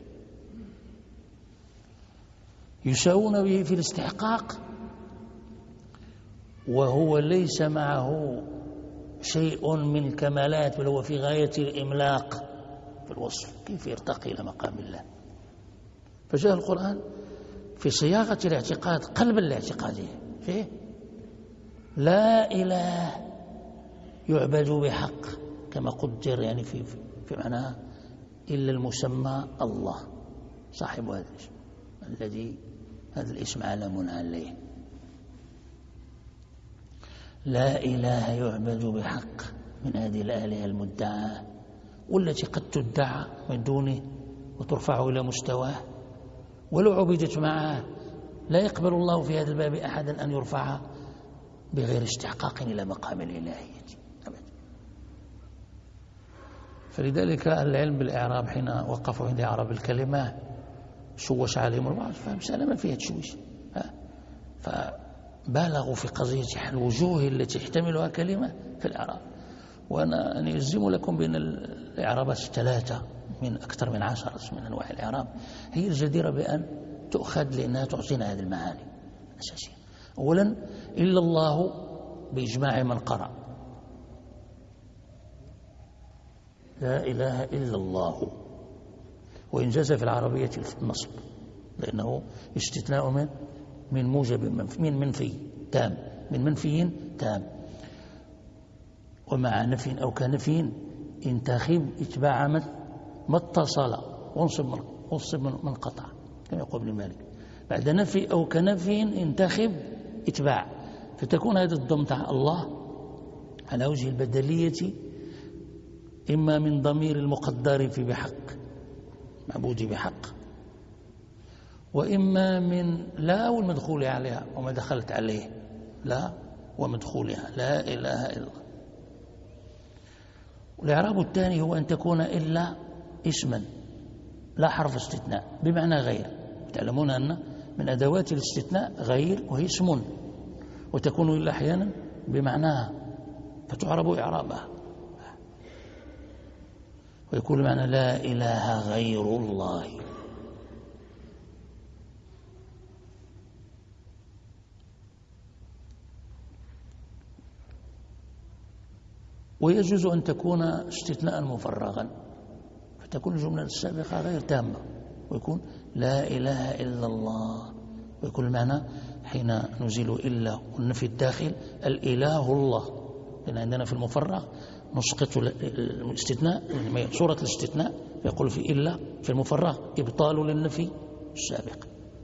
S2: يساوون به في الاستحقاق وهو ليس معه شيء من الكمالات، بل هو في غاية الإملاق في الوصف. كيف يرتقي إلى مقام الله؟ فجاء القرآن في صياغة الاعتقاد قلبا لاعتقاده فيه: لا إله يعبد بحق، كما قدر يعني في معناها، إلا المسمى الله، صاحب هذا الاسم الذي هذا الاسم علم عليه. لا إله يعبد بحق من هذه الآلهة المدعاة والتي قد تدعى من دونه وترفع إلى مستواه، ولو عبدت معه لا يقبل الله في هذا الباب أحدا أن يرفع بغير استحقاق إلى مقام الإلهية أبدا. فلذلك العلم بالإعراب حين وقفوا عند إعراب الكلمة شوش عليهم البعض، فمسألة ما فيها تشويش، فبالغوا في قضية الوجوه التي يحتملها كلمة في الإعراب. وأنا ألزم لكم بأن الإعرابات الثلاثة من أكثر من 10 من أنواع الإعراب هي الجديرة بأن تؤخذ لأنها تعطينا هذه المعاني الأساسية. أولا: إلا الله بإجماع من قرأ، لا إله إلا الله، وإن جاز في العربية النصب لأنه استثناء من موجب من منفي تام، من منفي تام، ومع نفي أو كنفي انتخب اتباع ما اتصل وانصب من قطع، كما يقول ابن مالك. بعد نفي أو كنفي انتخب اتباع، فتكون هذا الضم تاع الله على وجه البدلية، إما من ضمير المقدر في بحق، معبود بحق، وإما من لا والمدخول عليها وما دخلت عليه، لا ومدخولها، لا إله إلا الله. والإعراب الثاني هو أن تكون إلا اسما لا حرف استثناء بمعنى غير. تعلمون أن من أدوات الاستثناء غير، وهي اسم، وتكون إلا أحيانا بمعناها فتعرب إعرابها، ويكون معنى لا إله غير الله. ويجوز أن تكون استثناء مفرغا، فتكون الجملة السابقة غير تامة، ويكون لا إله إلا الله، ويكون المعنى حين نزيل إلا والنفي الداخل الإله الله، لأن عندنا في المفرغ نسقط الاستثناء، صورة الاستثناء يقول في إلا في المفرغ إبطال للنفي السابق،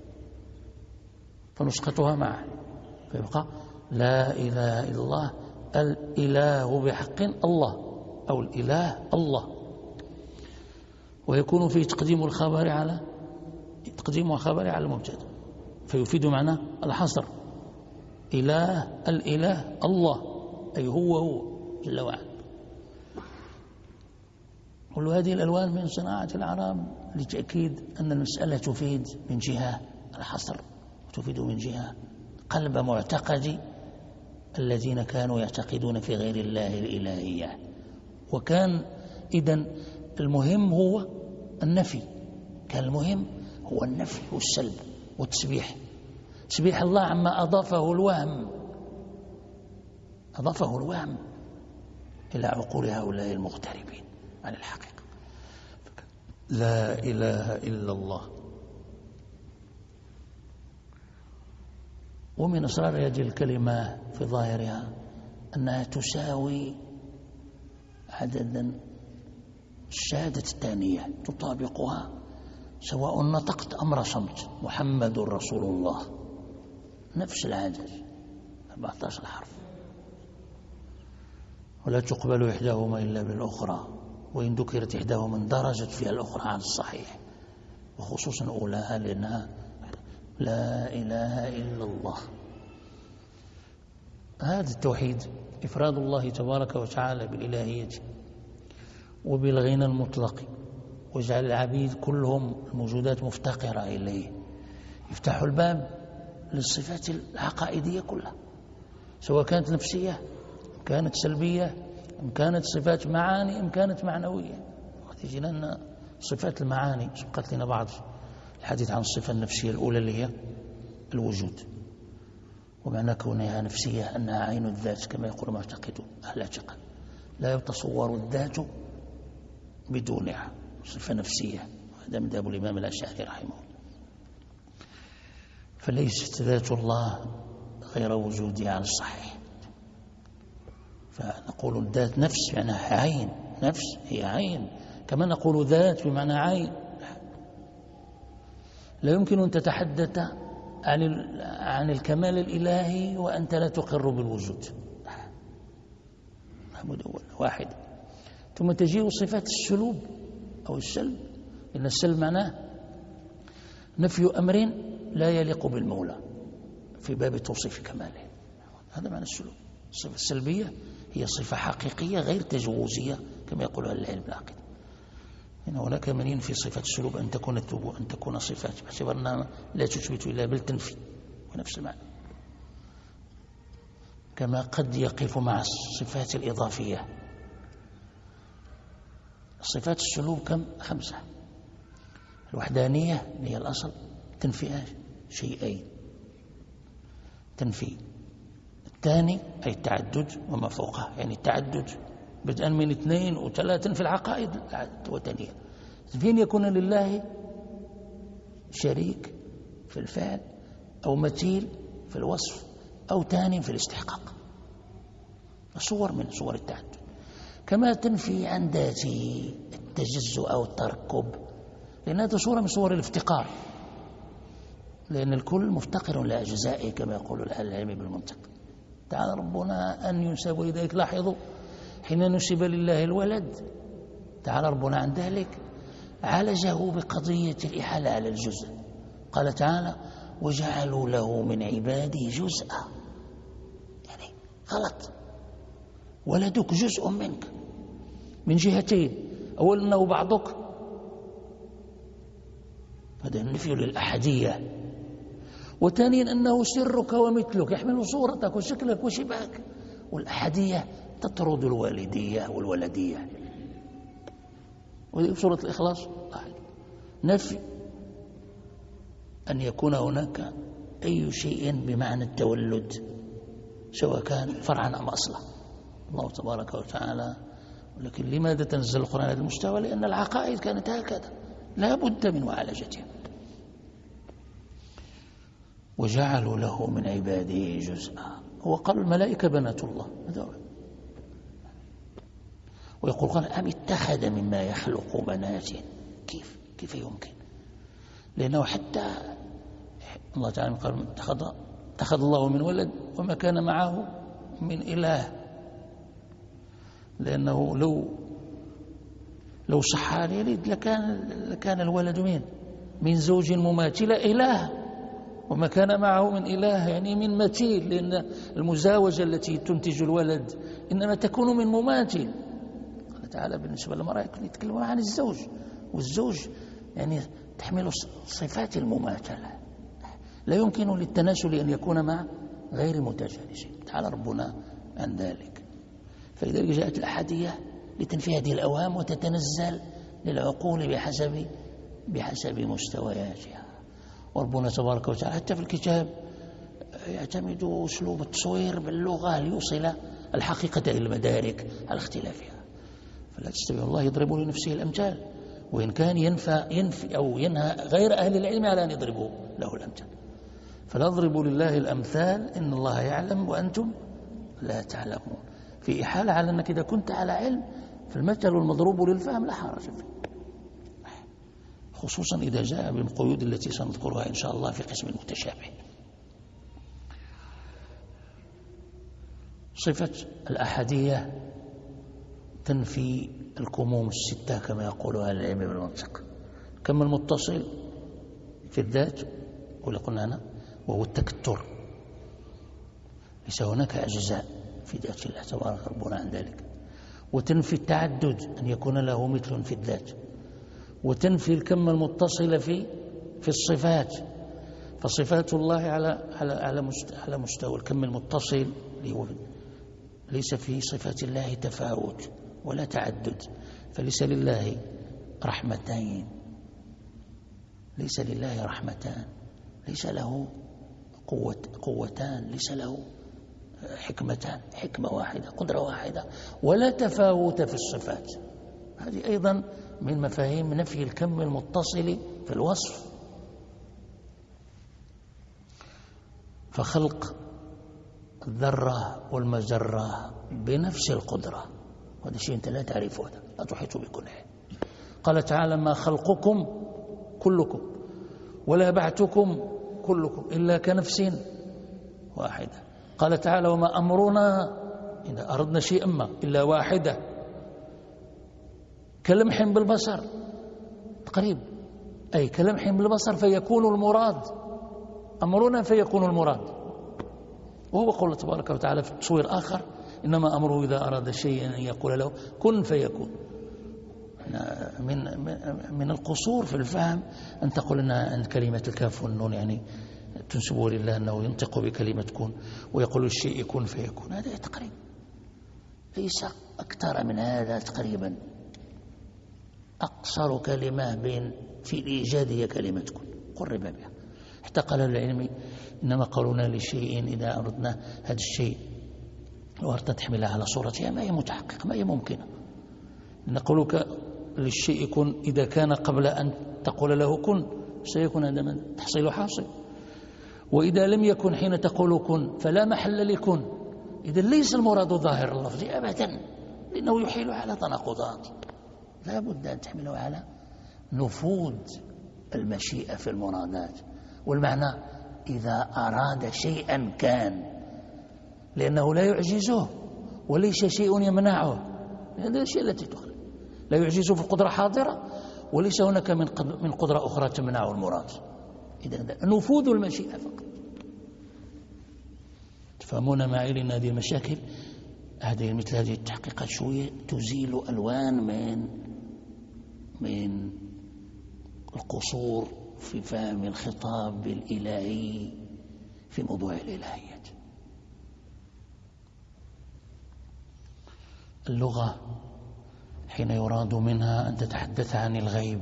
S2: فنسقطها معه فيبقى لا إله إلا الله، الإله بحق الله، أو الإله الله. ويكون فيه تقديم الخبر على المبتدا، فيفيد معنى الحصر، إله الإله الله، أي هو جل وعلا. كل هذه الألوان من صناعة العرب لتأكيد أن المسألة تفيد من جهة الحصر، وتفيد من جهة قلب معتقد الذين كانوا يعتقدون في غير الله الإلهية. وكان إذن المهم هو النفي، كان المهم هو النفي والسلب والتسبيح، تسبيح الله عما أضافه الوهم إلى عقول هؤلاء المغتربين عن الحقيقة. لا إله إلا الله. ومن أسرار هذه الكلمة في ظاهرها أنها تساوي عددا الشهادة الثانية، تطابقها سواء نطقت أم رسمت محمد رسول الله، نفس العدد 14 حرف، ولا تقبل إحداهما إلا بالأخرى، وإن ذكرت إحداهما اندرجت فيها الأخرى عن الصحيح، وخصوصا أولاها لأنها لا إله إلا الله. هذا التوحيد إفراد الله تبارك وتعالى بالإلهية وبالغنى المطلق، وجعل العبيد كلهم الموجودات مفتقرة إليه، يفتح الباب للصفات العقائدية كلها، سواء كانت نفسية أم كانت سلبية أم كانت صفات معاني أم كانت معنوية. وتجي لنا صفات المعاني، سبقت لنا بعض الحديث عن الصفة النفسية الأولى اللي هي الوجود، ومعنى كونها نفسية أنها عين الذات كما يقول معتقد أهل الاعتقاد، لا يتصور الذات بدونها، صفة نفسية. هذا مذهب الإمام الأشعري رحمه الله. فليست ذات الله غير وجودها على الصحيح. فنقول الذات نفس معناها عين، نفس هي عين، كما نقول ذات بمعنى عين. لا يمكن أن تتحدث عن الكمال الإلهي وأنت لا تقر بالوجود. واحد. ثم تجيء صفات السلوب أو السلب، إن السلب معناه نفي أمر لا يليق بالمولى في باب توصيف كماله، هذا معنى السلوب. الصفة السلبية هي صفة حقيقية غير تجوزية كما يقول أهل العلم العقيدة. إن هناك من ينفي صفة السلوب أن تكون صفات باعتبارنا لا تثبت إلا بل تنفي، ونفس المعنى. كما قد يقف مع الصفات الإضافية. صفات السلوب كم؟ 5. الوحدانية هي الأصل، تنفي شيئين، تنفي الثاني أي التعدد وما فوقه، يعني التعدد بدءا من 2 و3 في العقائد وثانية. فين يكون لله شريك في الفعل أو مثيل في الوصف أو تاني في الاستحقاق، صور من صور التعدد. كما تنفي عن ذاته التجزؤ أو التركب، لأن هذه صورة من صور الافتقار، لأن الكل مفتقر لأجزائه كما يقول أهل العلم بالمنطق. تعالى ربنا أن ينسب، ولذلك لاحظوا حين نسب لله الولد تعالى ربنا عن ذلك عالجه بقضية الإحالة على الجزء. قال تعالى وجعلوا له من عباده جزءا، يعني غلط، ولدك جزء منك من جهتين، أولا أنه بعضك، هذا النفي للأحدية، وثانيا أنه سرك ومثلك، يحمل صورتك وشكلك وشبهك، والأحدية تطرد الوالدية والولدية. وفي سورة الإخلاص نفي أن يكون هناك أي شيء بمعنى التولد، سواء كان فرعا أم أصلا، الله تبارك وتعالى. ولكن لماذا تنزل القرآن هذا المستوى؟ لأن العقائد كانت هكذا لا بد من معالجتها. وجعلوا له من عباده جزءا، هو قال الملائكة بنات الله، ويقول قال أم اتخذ مما يخلق بنات، كيف يمكن؟ لأنه حتى الله تعالى قال اتخذ الله من ولد وما كان معه من إله، لأنه لو صح أن يلد لكان الولد من زوج مماثلة إله، وما كان معه من إله يعني من مثيل، لأن المزاوجة التي تنتج الولد إنما تكون من مماثل. قال تعالى بالنسبة للمرأة يتكلمون عن الزوج، والزوج يعني تحمل صفات المماثلة، لا يمكن للتناسل أن يكون مع غير متجانس، تعالى ربنا عن ذلك. فلذلك جاءت الأحادية لتنفي هذه الأوهام وتتنزل للعقول بحسب مستوياتها. وربنا تبارك وتعالى حتى في الكتاب يعتمد أسلوب التصوير باللغة ليوصل الحقيقة إلى المدارك على اختلافها. فلا تستطيع الله يضرب لنفسه الأمثال، وإن كان ينفي أو ينهى غير أهل العلم على أن يضربوا له الأمثال. فلا اضربوا لله الأمثال إن الله يعلم وأنتم لا تعلمون، في إحالة على أنك إذا كنت على علم فالمثل المضروب للفهم لا حرج فيه، خصوصا إذا جاء بالقيود التي سنذكرها إن شاء الله في قسم المتشابه. صفة الأحدية تنفي الكموم الستة كما يقول أهل العلم بالمنطق، كما المتصل في الذات ولا قلنا أنا، وهو التكتر. ليس هناك أجزاء في ذات الله تبارك ربنا عن ذلك. وتنفي التعدد، أن يكون له مثل في الذات. وتنفي الكم المتصل في الصفات، فصفات الله على مستوى الكم المتصل، ليس في صفات الله تفاوت ولا تعدد. فليس لله رحمتين، ليس لله رحمتان، ليس له قوتان، ليس له حكمتان، حكمة واحدة، قدرة واحدة، ولا تفاوت في الصفات. هذه أيضا من مفاهيم نفي الكم المتصل في الوصف. فخلق الذرة والمجرة بنفس القدرة، هذا شيء أنت لا تعرفه، لا تحيط بكله. قال تعالى: ما خلقكم كلكم ولا بعثكم كلكم إلا كنفس واحدة. قال تعالى: وما أمرنا إذا أردنا شيئا ما إلا واحدة كلمح بالبصر، قريب، أي كلمح بالبصر فيكون المراد، أمرنا فيكون المراد. وهو قول تبارك وتعالى في تصوير آخر: إنما أمره إذا أراد شيئا أن يقول له كن فيكون. من القصور في الفهم أن تقول أن كلمة الكاف والنون يعني تنسبه لله أنه ينطق بكلمة كن ويقول الشيء كن فيكون. هذا تقريب، ليس أكثر من هذا تقريبا. أقصر كلمة في الإيجاد هي كلمة كن، قرب بها. حتى قال العلم: إنما قولنا لشيء إذا أردنا هذا الشيء لو أردت تحملها على صورتها ما هي متحققة، ما هي ممكنة. نقولك للشيء كن إذا كان قبل أن تقول له كن سيكون هذا من تحصيل حاصل، وإذا لم يكن حين تقول كن فلا محل لكن. إذا ليس المراد ظاهر اللفظ أبدا، لأنه يحيل على تناقضات. لا بد أن تحمله على نفوذ المشيئة في المرادات، والمعنى إذا أراد شيئا كان، لأنه لا يعجزه وليس شيء يمنعه. هذا الشيء التي تخلق، لا يعجزه في القدرة حاضرة وليس هناك من قدرة أخرى تمنعه المراد. إذا نفوذ المشيئة فقط. تفهمون معي؟ لأن هذه المشاكل، مثل هذه التحقيقات شوية تزيل ألوان من القصور في فهم الخطاب الإلهي في موضوع الإلهيات. اللغة حين يراد منها أن تتحدث عن الغيب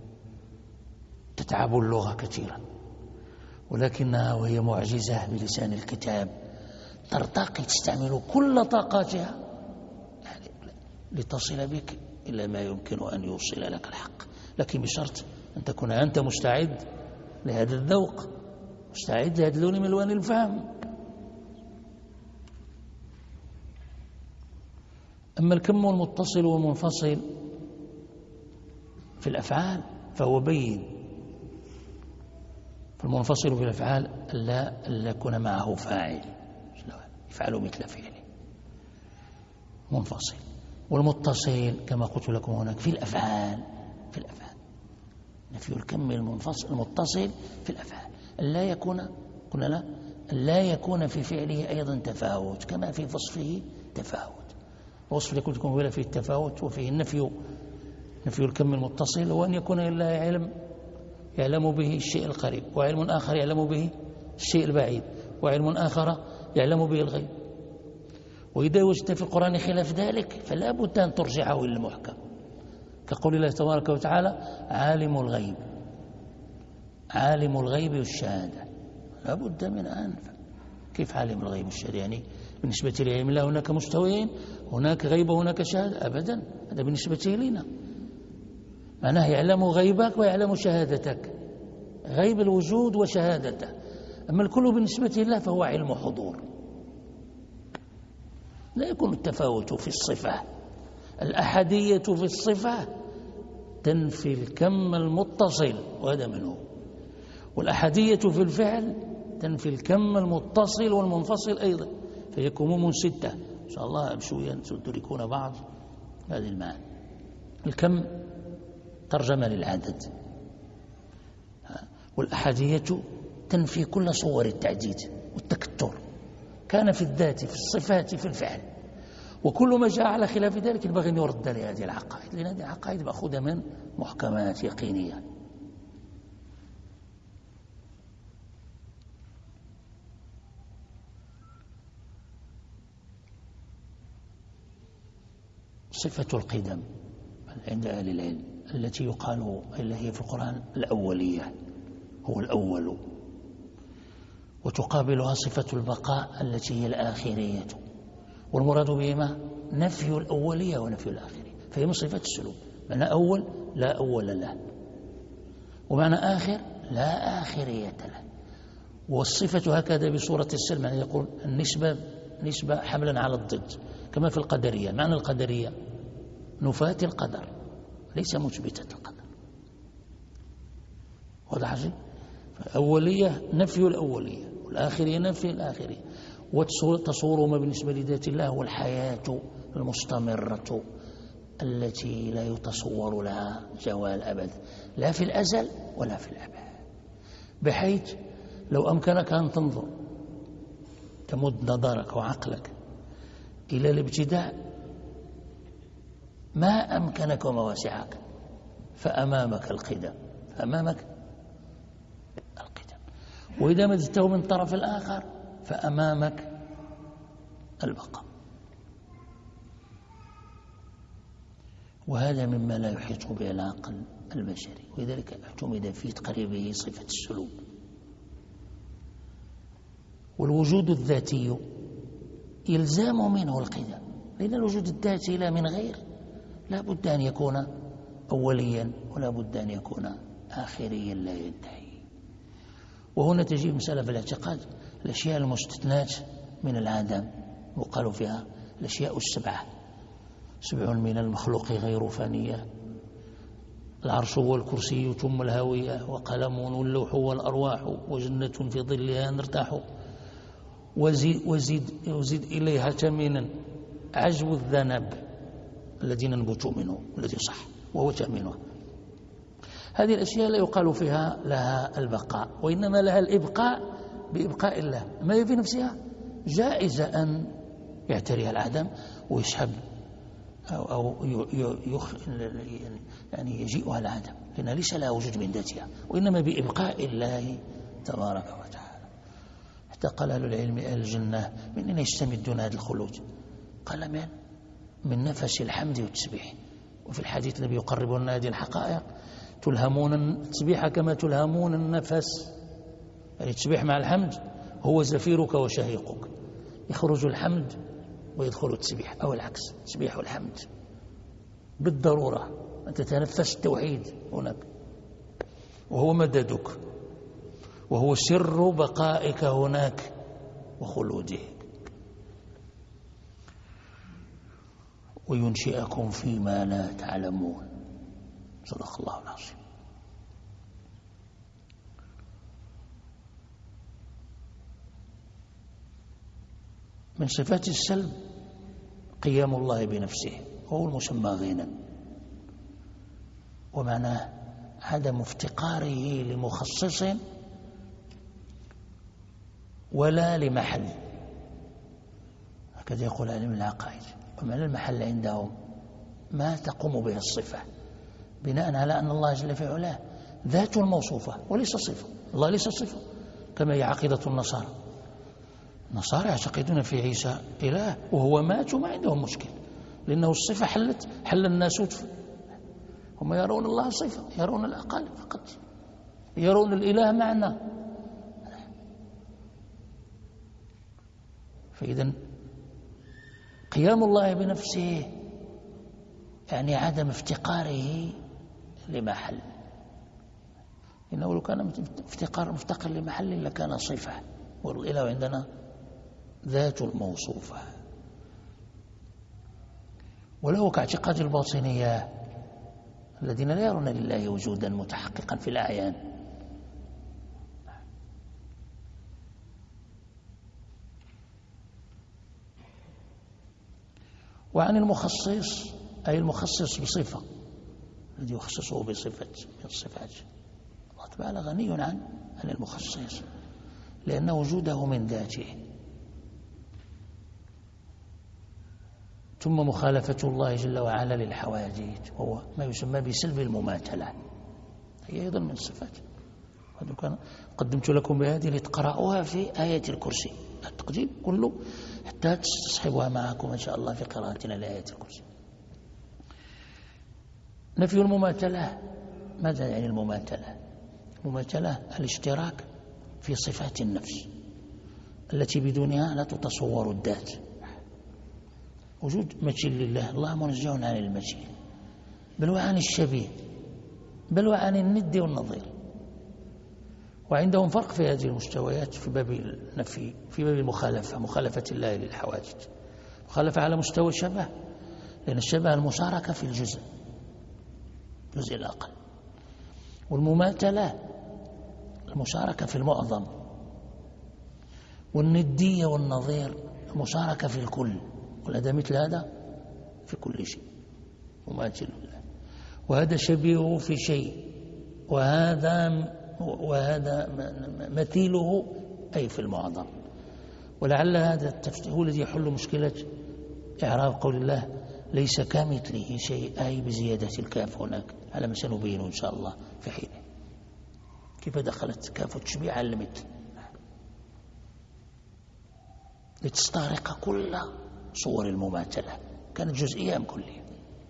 S2: تتعب اللغة كثيرا، ولكنها وهي معجزة بلسان الكتاب ترتقي، تستعمل كل طاقاتها لتصل بك إلى ما يمكن أن يوصل لك الحق، لكن بشرط أن تكون أنت مستعد لهذا الذوق، مستعد لهذا اللون من ألوان الفهم. أما الكم المتصل والمنفصل في الأفعال فهو بين. فالمنفصل في الأفعال لا يكون معه فاعل يفعل مثل فعله منفصل، والمتصل كما قلت لكم هناك في الأفعال نفي الكم المتصل في الأفعال لا يكون، قلنا لا يكون في فعله أيضا تفاوت كما في وصفه تفاوت. وصف يكون ولا فيه التفاوت وفيه نفي الكم المتصل، هو أن يكون لله علم يعلم به الشيء القريب، وعلم آخر يعلم به الشيء البعيد، وعلم آخر يعلم به الغيب. وإذا وجدت في القرآن خلاف ذلك فلا بد أن ترجعه إلى المحكم، كقول الله تبارك وتعالى: عالم الغيب والشهادة. لا بد من أن كيف عالم الغيب والشهادة؟ يعني بالنسبة لعلم الله هناك مستويين، هناك غيب وهناك شهادة؟ أبدا، هذا بالنسبة لنا معناه يعلم غيبك ويعلم شهادتك، غيب الوجود وشهادته. أما الكل بالنسبة لله فهو علم حضور. لا يكون التفاوت في الصفة، الأحدية في الصفة تنفي الكم المتصل وهذا منه، والأحدية في الفعل تنفي الكم المتصل والمنفصل أيضا، فيكون من 6. إن شاء الله بشوية تدركون بعض هذه المعاني. الكم ترجمة للعدد، والأحدية تنفي كل صور التعديد والتكتر، كان في الذات في الصفات في الفعل، وكل ما جاء على خلاف ذلك ينبغي أن يرد لهذه العقائد، لأن هذه العقائد مأخوذة من محكمات يقينية. صفة القدم عند أهل العلم التي يقال اللي هي في القرآن الأولية، هو الأول، وتقابلها صفة البقاء التي هي الآخرية، والمراد بهما نفي الأولية ونفي الآخرية، فهي من صفة السلوك. معنى أول لا أول له، ومعنى آخر لا آخرية له. والصفة هكذا بصورة السلم، يعني يقول النسبة نسبة حملا على الضد، كما في القدرية. معنى القدرية نفاة القدر، ليس مثبتة القدر. واضح شيء؟ فالأولية نفي الأولية، والآخرية نفي الآخرية. وتصورهما بالنسبة لذات الله هو الحياة المستمرة التي لا يتصور لها زوال أبد، لا في الأزل ولا في الأبد، بحيث لو أمكنك أن تنظر تمد نظرك وعقلك إلى الابتداء ما أمكنك وما وسعك، فأمامك القدم، فأمامك القدم. وإذا مددته من طرف الآخر فأمامك البقاء. وهذا مما لا يحيط به العقل البشري، ولذلك اعتمد في تقريبه صفة السلوك. والوجود الذاتي يلزم منه القدم، لأن الوجود الذاتي لا من غير لا بد أن يكون أوليا ولا بد أن يكون آخريا لا ينتهي. وهنا تجي مسألة في الاعتقاد، الأشياء المستثنات من العدم وقالوا فيها الأشياء السبعة، 7 من المخلوق غير فانية، العرش والكرسي ثم الهاوية وقلم واللوح والأرواح وجنة في ظلها نرتاح، وزيد إليها ثمنا عجو الذنب الذي ننبت منه الذي صح وهو ثمنها. هذه الأشياء لا يقال فيها لها البقاء، وإنما لها الإبقاء بإبقاء الله. ما هي في نفسها جائزة أن يعتريها العدم ويسحب أو يعني يجيئها العدم، لأنها ليس لها وجود من ذاتها، وإنما بإبقاء الله تبارك وتعالى. حتى قال أهل العلم أهل الجنة من أين يستمدون هذا الخلود؟ قال من نفس الحمد والتسبيح. وفي الحديث الذي يقرب لنا هذه الحقائق، تلهمون التسبيح كما تلهمون النفس، يعني التسبيح مع الحمد هو زفيرك وشهيقك، يخرج الحمد ويدخل التسبيح، أو العكس، التسبيح والحمد بالضرورة أن تتنفس التوحيد هناك، وهو مددك وهو سر بقائك هناك وخلودك. وينشئكم فيما لا تعلمون. صدق الله العظيم. من صفات السلب قيام الله بنفسه، وهو المسمى غنى، ومعناه عدم افتقاره لمخصص ولا لمحل، هكذا يقول علم العقائد. ومعنى المحل عندهم ما تقوم به الصفة، بناء على أن الله جل في علاه ذات الموصوفة وليس صفة. الله ليس صفة، كما هي عقيدة النصارى. النصارى يعتقدون في عيسى إله وهو مات وما عندهم مشكل، لأنه الصفة حل الناسوت. هم يرون الله صفة، يرون الأقل فقط، يرون الإله معنى. فإذا قيام الله بنفسه يعني عدم افتقاره لمحل، إنه لو كان مفتقر لمحل لكان صفة، والإله عندنا ذات الموصوفة. وله كاعتقاد الباطنية الذين لا يرون لله وجودا متحققا في الأعيان. وعن المخصص أي المخصص بصفة، الذي يخصصه بصفة من الصفات. الله تعالى غني عن المخصص، لأن وجوده من ذاته. ثم مخالفة الله جل وعلا للحوادث وهو ما يسمى بسلب المماثلة، هي أيضا من الصفات. قدمت لكم بهذه لتقرأوها في آية الكرسي، التقديم كله حتى تستصحبها معكم إن شاء الله في قراءتنا لآية الكرسي. نفي المماثلة، ماذا يعني المماثلة؟ المماثلة الاشتراك في صفات النفس التي بدونها لا تتصور الذات. وجود مثيل لله، الله منزه عن المثيل، بل وعن الشبيه، بل وعن الند والنظير. وعندهم فرق في هذه المستويات في باب النفي، في باب المخالفة، مخالفة الله للحوادث. مخالفة على مستوى الشبه، لأن الشبه المشاركة في الجزء الأقل، والمماثلة المشاركة في المعظم، والندية والنظير المشاركة في الكل، والهذا مثل هذا في كل شيء مماثل له، وهذا شبيهه في شيء، وهذا مثيله أي في المعظم. ولعل هذا التفسير هو الذي يحل مشكلة إعراب قول الله ليس كمثله شيء، أي بزيادة الكاف هناك، على ما سنبينه إن شاء الله في حينه، كيف دخلت كاف التشبيه على المثل لتستغرق كل صور المماثلة، كانت جزئية أم كلية.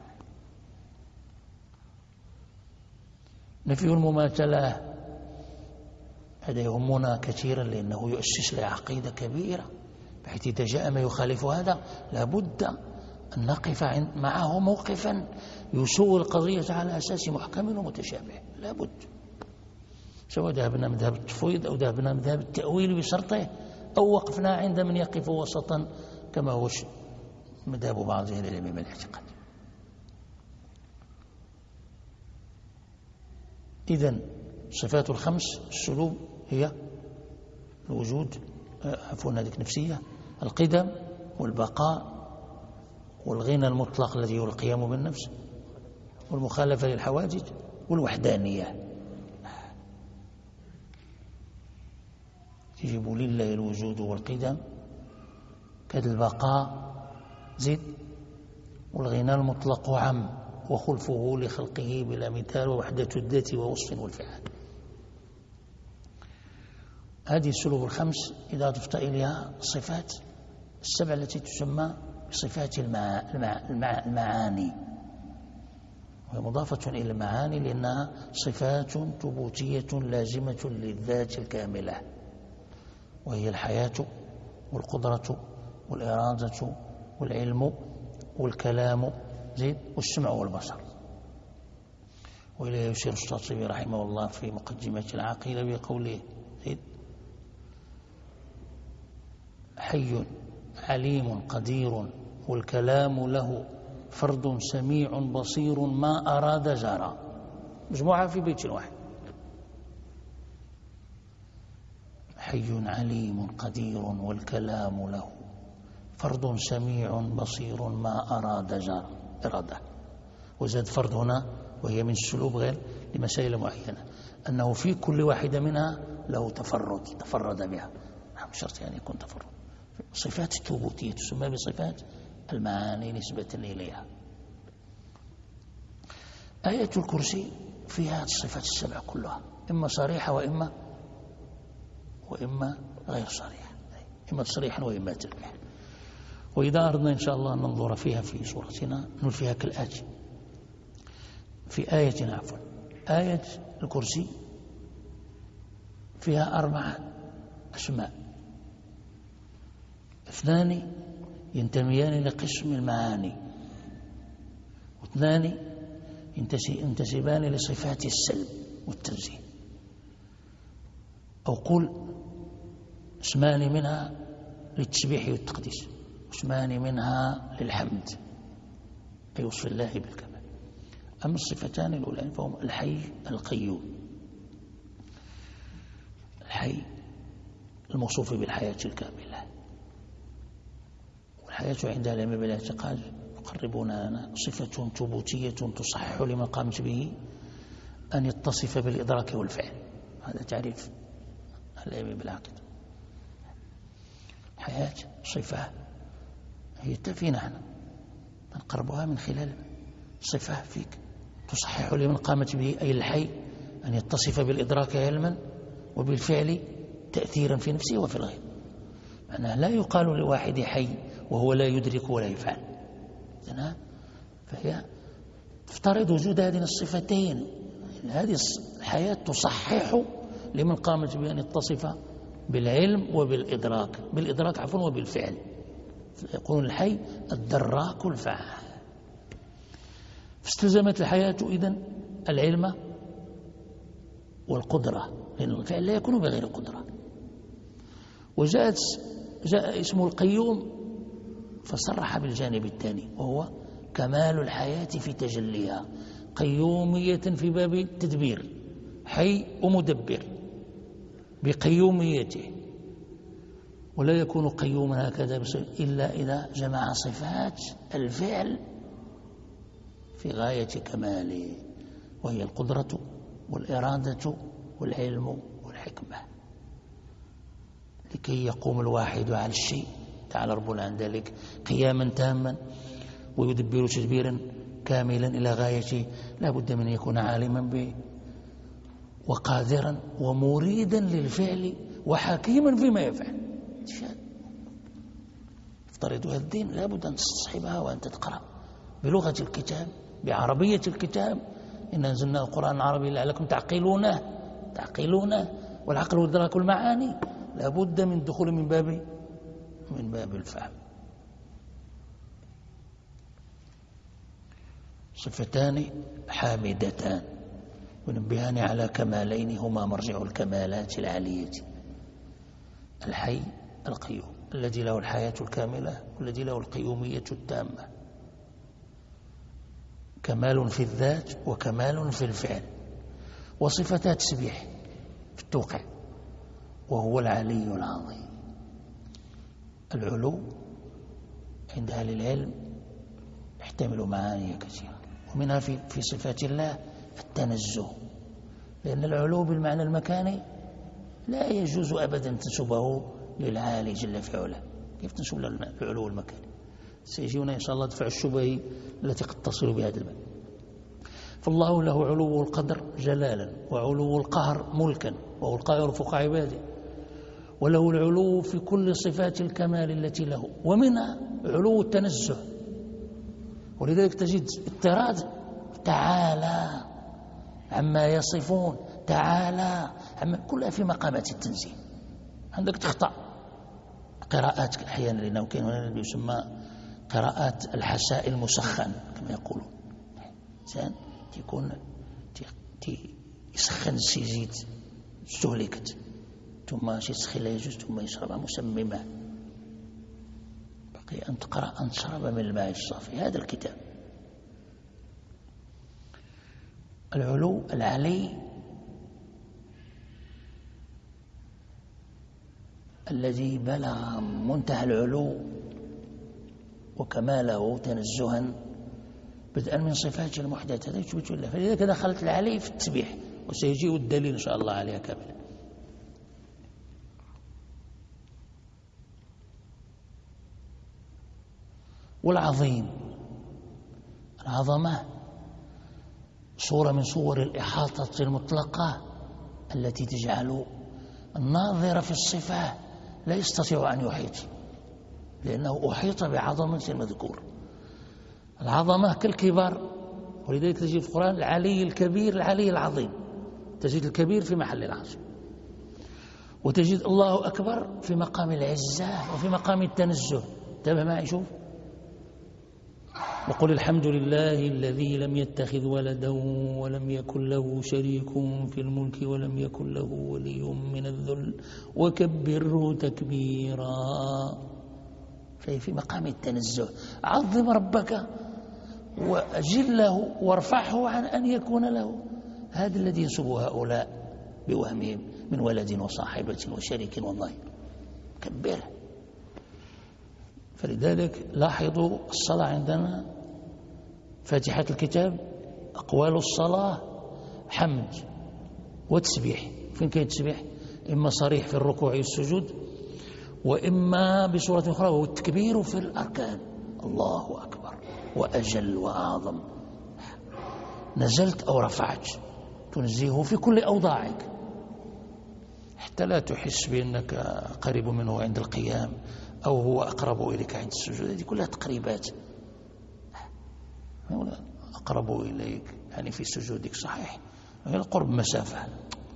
S2: نفي المماثلة هذا يهمنا كثيرا، لأنه يؤسس لعقيدة كبيرة، بحيث إذا جاء ما يخالف هذا لابد أن نقف معه موقفا يسوء القضية على أساس محكم ومتشابه، لابد، سواء ذهبنا مذهب التفويض أو ذهبنا مذهب التأويل بشرطه، أو وقفنا عند من يقف وسطا كما هو مذهب بعض أهل العلم من الاعتقاد. إذن الصفات الخمس السلوب هي الوجود، عفوا هذه نفسية، القدم والبقاء والغنى المطلق الذي هو القيام بالنفس، والمخالفة للحوادث، والوحدانية. يجب لله الوجود والقدم، كذا البقاء زد، والغنى المطلق عم، وخلفه لخلقه بلا مثال، ووحدة الذات ووصف والفعال. هذه السلوك الخمس إذا ضفت إليها الصفات السبع التي تسمى بصفات المعاني، وهي مضافة إلى المعاني لأنها صفات ثبوتية لازمة للذات الكاملة، وهي الحياة والقدرة والإرادة والعلم والكلام زيد والسمع والبصر. وإليه يشير الشاطبي رحمه الله في مقدمة العقيدة بقوله زيد حي عليم قدير والكلام له فرد سميع بصير ما أراد جرى، مجموعة في بيت واحد. حي عليم قدير والكلام له فرد سميع بصير ما أراد جرى، إرادة، وزاد فرد هنا وهي من السلوب غير لمسائل معينة، أنه في كل واحدة منها له تفرد بها، مش شرط يعني يكون تفرد. صفات الثبوتية تسمى بصفات المعاني نسبة إليها. آية الكرسي فيها الصفات السبع كلها، إما صريحة وإما غير صريحة، إما تصريحا وإما تلميحا. وإذا أردنا إن شاء الله أن ننظر فيها في سورتنا نلفيها كالآتي. في آية آية الكرسي فيها 4 أسماء، 2 ينتميان لقسم المعاني، و2 ينتسبان لصفات السلب والتنزيه، أو قل 2 منها للتسبيح والتقديس، 2 منها للحمد أي وصف الله بالكمال. أما الصفتان الأولى فهم الحي القيوم، الحي الموصوف بالحياة الكاملة، والحياة عند العلماء بالاعتقاد يقربون لنا صفة ثبوتية تصحح لما قامت به أن يتصف بالإدراك والفعل، هذا تعريف العلماء بالعقيدة. حياة صفة هي فينا نحن نقربها من خلال صفة فيك تصحح لمن قامت به أي الحي أن يتصف بالإدراك علما وبالفعل تأثيرا في نفسه وفي الغير. معناه لا يقال لواحد حي وهو لا يدرك ولا يفعل. فهي تفترض وجود هذه الصفتين. هذه الحياة تصحح لمن قامت بأن يتصف بالعلم وبالإدراك وبالفعل. يكون الحي الدراك الفعال. فاستلزمت الحياة إذن العلم والقدرة، لأن الفعل لا يكون بغير قدرة. جاء اسم القيوم فصرح بالجانب الثاني وهو كمال الحياة في تجليها، قيومية في باب التدبير، حي ومدبر بقيوميته. ولا يكون قيوما هكذا إلا إذا جمع صفات الفعل في غاية كماله، وهي القدرة والإرادة والعلم والحكمة. لكي يقوم الواحد على الشيء تعالى ربنا عن ذلك قياما تاما ويدبر تدبيرا كاملا إلى غايته، لا بد من أن يكون عالما به وقادرا ومريدا للفعل وحكيما فيما يفعل. افترض هذا الدين لا بد أن تستصحبها وأن تقرأ بلغة الكتاب بعربية الكتاب. إن أنزلنا القرآن العربي لعلكم تعقلونه والعقل وإدراك المعاني لا بد من الدخول من باب الفهم. صفتان حامدتان ونبهان على كمالين هما مرجع الكمالات العالية: الحي القيوم الذي له الحياة الكاملة والذي له القيومية التامة، كمال في الذات وكمال في الفعل، وصفتا تسبيح في التوقع، وهو العلي العظيم. العلو عند أهل العلم يحتمل معاني كثيرة، ومنها في صفات الله التنزه، لأن العلو بالمعنى المكاني لا يجوز أبدا تنسبه للعالي جل في علاه. كيف تنسب العلو المكاني؟ سيجينا إن شاء الله دفع الشبه التي قد تصل بهذا الباب. فالله له علو القدر جلالا وعلو القهر ملكا، وهو القاهر فوق عباده، وله العلو في كل صفات الكمال التي له، ومنها علو التنزه. ولذلك تجد اضطراد تعالى عما يصفون، تعالى كلها في مقامات التنزيه. عندك تخطأ قراءات أحيانا، لأنه كان يسمى قراءات الحساء المسخن كما يقولون. إنسان يكون يسخن السيزيد استهلكت ثم يسخن لا يجوز ثم يشربها مسممة، بقي أن تقرأ أن تشرب من الماء الصافي. هذا الكتاب العلو العلي الذي بلغ منتهى العلو وكماله تنزها بدءا من صفاته المحدثة هذا يثبت له. فلذلك دخلت العلي في التسبيح، وسيجيء الدليل إن شاء الله عليها كاملا. والعظيم، العظمة صورة من صور الإحاطة المطلقة التي تجعل الناظر في الصفة لا يستطيع أن يحيط، لأنه أحيط بعظمة المذكور. العظمة كالكبار، ولذلك تجد في القرآن العلي الكبير العلي العظيم، تجد الكبير في محل العظيم، وتجد الله أكبر في مقام العزة وفي مقام التنزه. انتبه معي، شوف: وقل الحمد لله الذي لم يتخذ ولدا ولم يكن له شريك في الملك ولم يكن له ولي من الذل وكبره تكبيرا. في مقام التنزه. عظم ربك وأجله وارفعه عن أن يكون له هذا الذي ينسب هؤلاء بوهمهم من ولد وصاحبة وشريك وظاهر. كبره. فلذلك لاحظوا الصلاة عندنا فاتحة الكتاب أقوال الصلاة حمد وتسبيح. فين كاين تسبيح؟ إما صريح في الركوع والسجود، وإما بصورة أخرى وهو التكبير في الأركان، الله أكبر وأجل وأعظم. نزلت أو رفعت تنزيه في كل أوضاعك حتى لا تحس بأنك قريب منه عند القيام أو هو أقرب إليك عند السجود. هذه كلها تقريبات. أقرب إليك يعني في سجودك صحيح، القرب مسافة.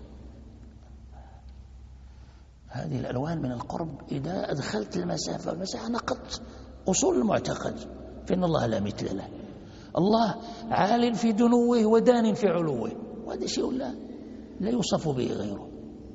S2: هذه الألوان من القرب إذا أدخلت المسافة، والمسافة نقضت أصول المعتقد، فإن الله لا مثل له. الله عال في دنوه ودان في علوه، وهذا شيء لا يوصف به غيره.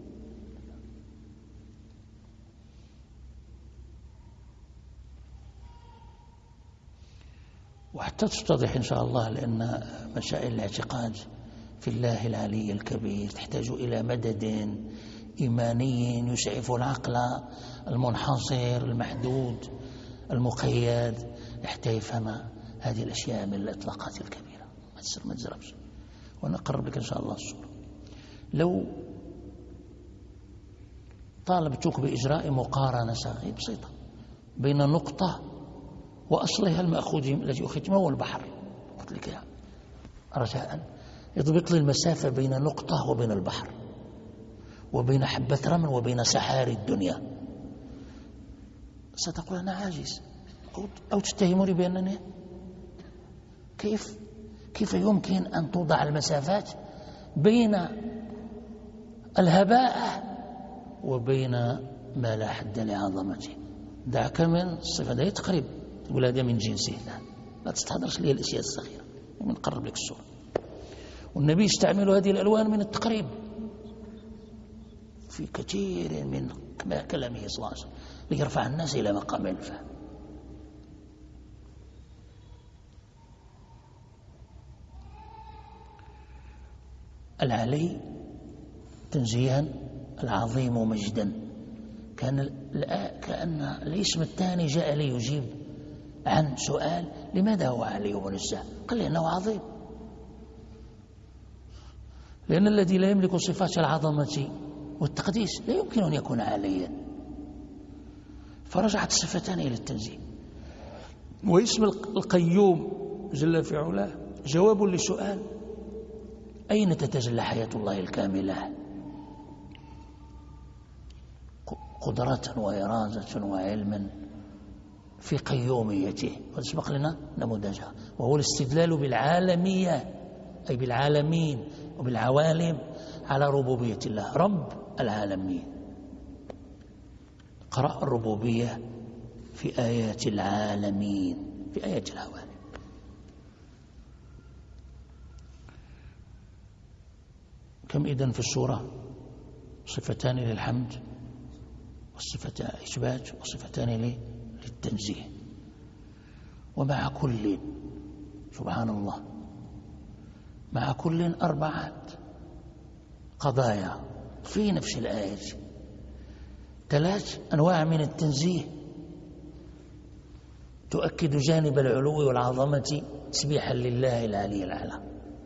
S2: وحتى تتضح إن شاء الله، لأن مسائل الاعتقاد في الله العلي الكبير تحتاج إلى مدد إيماني يسعف العقل المنحصر المحدود المقيد حتى يفهم هذه الأشياء من الإطلاقات الكبيرة. ما تزربش. ونقرب لك إن شاء الله الصورة. لو طالبتك بإجراء مقارنة صغيرة بسيطة بين نقطة وأصلها المأخوذ الذي أخذت هو البحر، قلت لك رجاء يضبط لي المسافة بين نقطة وبين البحر، وبين حبة رمل وبين سحاري الدنيا. ستقول أنا عاجز، أو تتهمني بأنني كيف يمكن أن توضع المسافات بين الهباء وبين ما لا حد لعظمته. دعك من الصفة ده تقريب، تقول هذا من جنسه. لا تستحضرش لي الأشياء الصغيرة، نقرب لك الصورة. والنبي يستعمل هذه الألوان من التقريب في كثير من كلامه صلى الله عليه وسلم ليرفع الناس إلى مقام الفهم. العلي تنزيها العظيم مجدا، كأن الاسم الثاني جاء ليجيب عن سؤال لماذا هو علي منزه؟ قال لأنه عظيم، لأن الذي لا يملك صفات العظمة والتقديس لا يمكن أن يكون عليا. فرجعت الصفتان إلى التنزيه. واسم القيوم جل في علاه جواب لسؤال أين تتجلى حياة الله الكاملة؟ قدرة وإرادة وعلما في قيوميته، وسبق لنا نموذجها، وهو الاستدلال بالعالمية أي بالعالمين وبالعوالم على ربوبية الله، رب العالمين. قرأ الربوبية في آيات العالمين، في آيات العوالم. كم إذن في السورة؟ صفتان للحمد والصفتان إثبات وصفتان للتنزيه. ومع كل سبحان الله مع كل 4 قضايا في نفس الآية، 3 أنواع من التنزيه تؤكد جانب العلو والعظمة تسبيحا لله العلي الأعلى،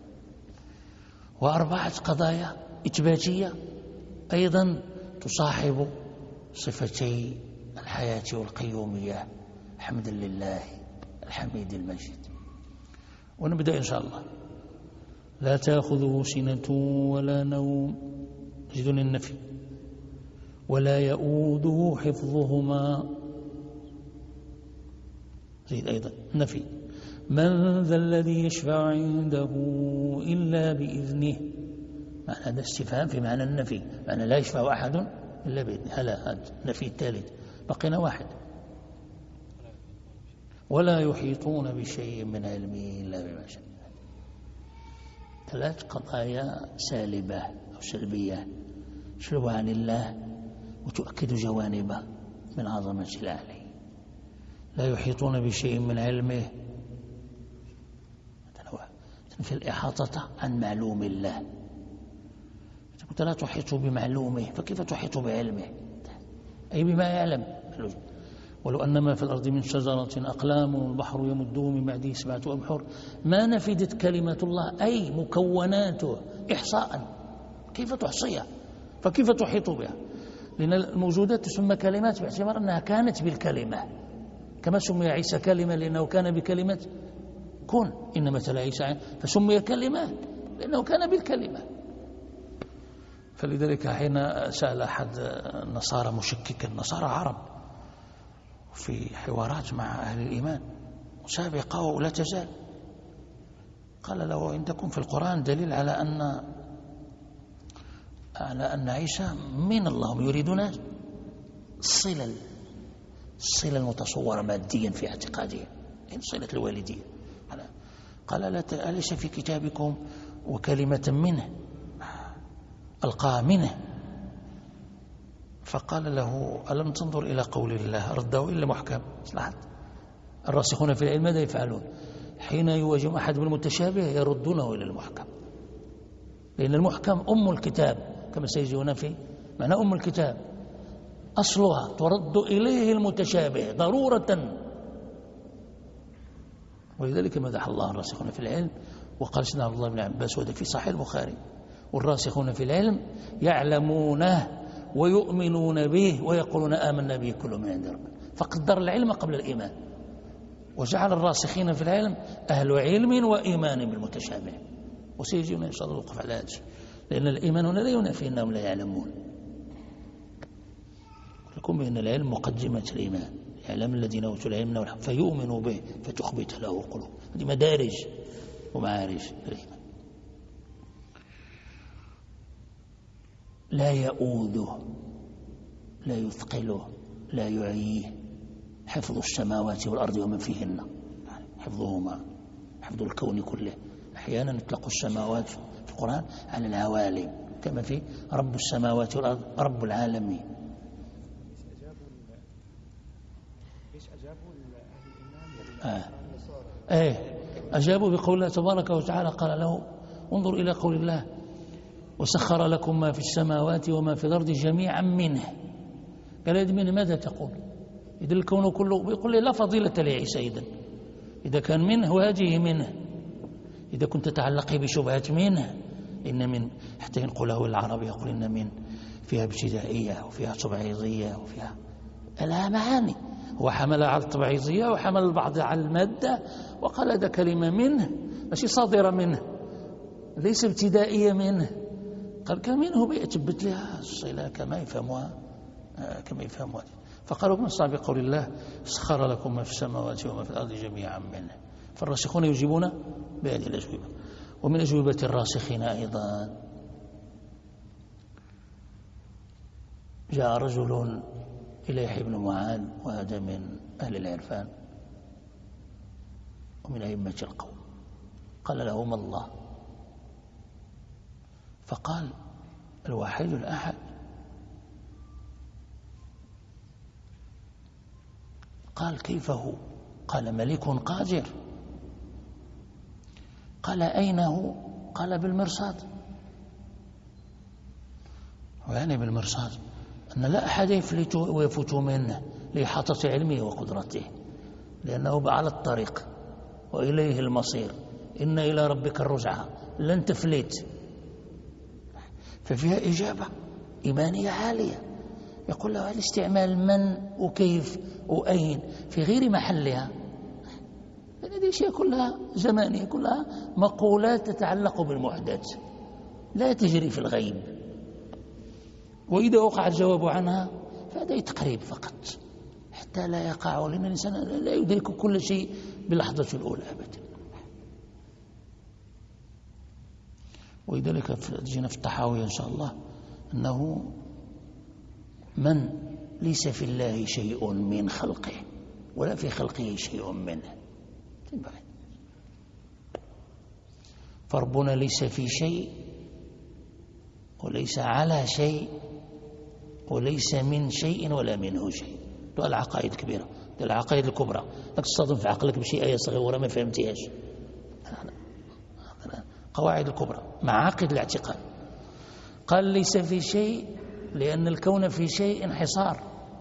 S2: و4 قضايا إثباتية أيضا تصاحب صفتي الحياة والقيومية حمدا لله الحميد المجيد. ونبدأ إن شاء الله. لا تأخذه سنة ولا نوم، جدن النفي، ولا يؤوده حفظهما، زيد أيضا نفي. من ذا الذي يشفع عنده إلا بإذنه، معنى هذا استفهام في معنى النفي، معنى لا يشفع أحد إلا بإذنه. هذا النفي الثالث، بقينا 1. ولا يحيطون بشيء من علمه إلا بما شاء. 3 قضايا سالبة أو سلبية تسلب عن الله وتؤكد جوانب من عظمة العلي. لا يحيطون بشيء من علمه في الإحاطة عن معلوم الله. أنت لا تحيط بمعلومه، فكيف تحيط بعلمه؟ أي بما يعلم. ولو أن ما في الأرض من شجرة أقلام والبحر يمده من بعده 7 أبحر ما نفدت كلمة الله، أي مكوناته إحصاء. كيف تحصيها؟ فكيف تحيط بها؟ لأن الموجودات تسمى كلمات باعتبار أنها كانت بالكلمة، كما سمي عيسى كلمة لأنه كان بكلمة كن، إن مثل عيسى فسمي كلمة لأنه كان بالكلمة. فلذلك حين سأل أحد النصارى مشككا، النصارى عرب في حوارات مع أهل الإيمان سابقة ولا تزال، قال له عندكم في القرآن دليل على أن عيسى من الله، يريدون الصلة المتصورة ماديا في اعتقادهم، صلة الوالدية. قال أليس في كتابكم وكلمة منه ألقاها منه؟ فقال له ألم تنظر إلى قول الله؟ رده إلا محكم. الراسخون في العلم ماذا يفعلون؟ حين يواجه أحد بالمتشابه يردونه إلى المحكم، لأن المحكم أم الكتاب كما سيجينا في معنى أم الكتاب، أصلها ترد إليه المتشابه ضرورة. ولذلك مدح الله الراسخون في العلم، وقال سيدنا عبد الله بن عباس وهذا في صحيح البخاري: والراسخون في العلم يعلمونه ويؤمنون به ويقولون آمنا به كل من عند ربنا. فقدر العلم قبل الإيمان، وجعل الراسخين في العلم أهل علم وإيمان بالمتشابه. وسيجينا إن شاء الله الوقف على هذا، لأن الإيمان هنا لا ينافي أنهم لا يعلمون، لكم بأن العلم مقدمة الإيمان، يعلم الذين أوتوا العلم فيؤمنوا به فتخبت له قلوب. هذه مدارج ومعارج الإيمان. لا يؤوده، لا يثقله، لا يعيه حفظ السماوات والأرض ومن فيهن، حفظهما، حفظ الكون كله. أحيانا يطلق السماوات في القرآن على العوالم، كما في رب السماوات والأرض رب العالمين. أجابوا بقول الله تبارك وتعالى، قال له انظر إلى قول الله: وسخر لكم ما في السماوات وما في الأرض جميعا منه. قال هذه منه ماذا تقول؟ إذا الكون كله يقول لي لا فضيلة لعيسى إذا كان منه وهذه منه. إذا كنت تعلقي بشبهة منه، إن من حتى ينقله العربي يقول إن من فيها ابتدائية وفيها تبعيضية وفيها لها معاني. هو حمل على التبعيضية وحمل البعض على المادة، وقال هذا كلمة منه ماشي صادرة منه، ليس ابتدائية منه. قال كمنه بيثبت لها الصلة كما يفهمها فقالوا من صعب قول الله: سخر لكم ما في السماوات وما في الأرض جميعا منه. فالراسخون يجيبون بهذه الأجوبة. ومن أجوبة الراسخين أيضا جاء رجل إلى يحيى بن معاذ، وهذا من أهل العرفان ومن أئمة القوم، قال له: ما الله؟ فقال: الواحد الأحد. قال: كيف هو؟ قال: ملك قادر. قال: أين هو؟ قال: بالمرصاد. ويعني بالمرصاد أن لا أحد يفلت ويفوت منه لإحاطة علمه وقدرته، لأنه على الطريق وإليه المصير، إن إلى ربك الرجعة، لن تفلت. ففيها إجابة إيمانية عالية. يقول له: الاستعمال من وكيف وأين في غير محلها، هذه أشياء كلها زمانية، كلها مقولات تتعلق بالمحدث لا تجري في الغيب، وإذا وقع الجواب عنها فهذا تقريب فقط حتى لا يقع، لأن الإنسان لا يدرك كل شيء باللحظة الأولى أبدا. ولذلك جينا في الطحاوية إن شاء الله أنه من ليس في الله شيء من خلقه ولا في خلقه شيء منه، فربنا ليس في شيء وليس على شيء وليس من شيء ولا منه شيء. هذه العقائد الكبيرة، العقائد الكبرى. لا تصطدم في عقلك بشيء آية صغيرة ما فهمتهاش. قواعد الكبرى، معاقد الاعتقاد. قال: ليس في شيء، لأن الكون في شيء انحصار،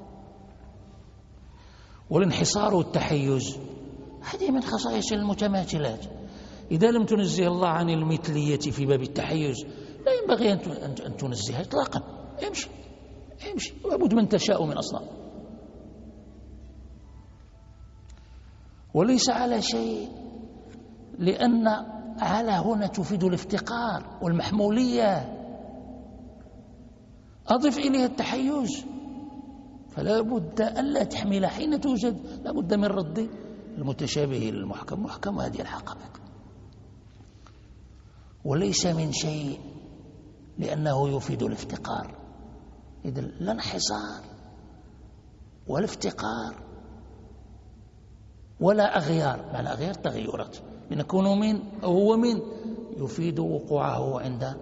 S2: والانحصار والتحيز هذه من خصائص المتماثلات. إذا لم تنزه الله عن المثلية في باب التحيز لا ينبغي أن تنزه إطلاقا. يمشي واعبد من تشاء من أصنام، وليس على شيء، لأن على هنا تفيد الافتقار والمحمولية، أضف إليها التحيز، فلا بد أن لا تحمل حين توجد، لا بد من رد المتشابه للمحكم، محكم هذه الحقائق. وليس من شيء لأنه يفيد الافتقار، إذن لا انحصار ولا افتقار ولا أغيار، معنى أغيار تغيرات، لنكون من أو هو من يفيد وقوعه عند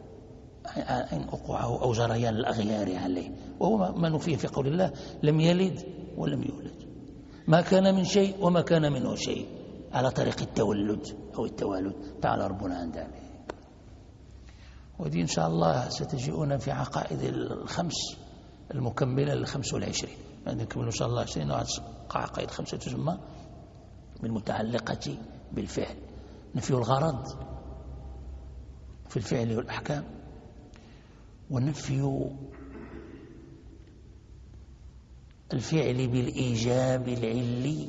S2: وقوعه أو جريان الأغيار عليه، وهو ما نفيه في قول الله لم يلد ولم يولد، ما كان من شيء وما كان منه شيء، على طريق التولد أو التوالد، تعالى ربنا عن ذلك. ودي إن شاء الله ستجيئون في عقائد الخمس المكملة ل25، يعني نكمل إن شاء الله 20 عقائد 5 تسمى بالمتعلقة بالفعل، نفي الغرض في الفعل والأحكام، ونفي الفعل بالإيجاب العلي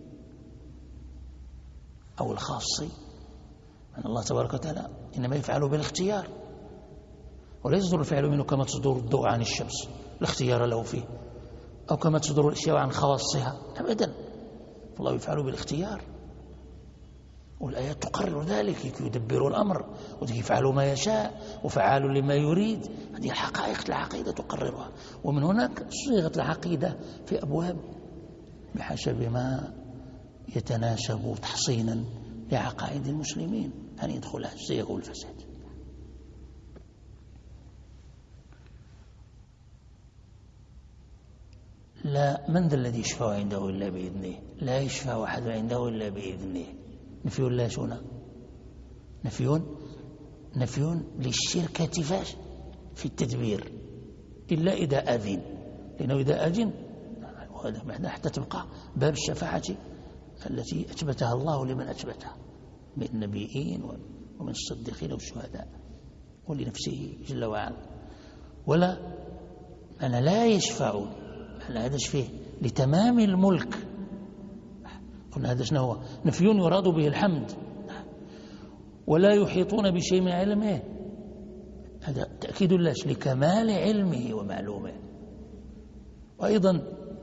S2: أو الخاصي، أن الله تبارك وتعالى إنما يفعل بالاختيار، ولا يصدر الفعل منه كما تصدر الضوء عن الشمس، الاختيار له فيه، أو كما تصدر الأشياء عن خواصها، أبدا، الله يفعل بالاختيار، والآيات تقرر ذلك، يدبر الأمر ويفعل ما يشاء وفعال لما يريد، هذه الحقائق العقيدة تقررها، ومن هناك صيغت العقيدة في أبواب بحسب ما يتناسب تحصينا لعقائد المسلمين أن يدخلها الزيغ والفساد. لا، من ذا الذي يشفع عنده إلا بإذنه، لا يشفع أحد عنده إلا بإذنه، نفي لا شنا، نفي للشركة فاش في التدبير إلا إذا أذن، لأنه إذا أذن حتى تبقى باب الشفاعة التي أثبتها الله لمن أثبتها من النبيين ومن الصديقين والشهداء ولنفسه جل وعلا. ولا أنا لا يشفع، هذا فيه لتمام الملك، قلنا هذا شنو هو؟ نفي يراد به الحمد، ولا يحيطون بشيء من علمه، هذا تأكيد الله لكمال علمه ومعلومه. وأيضا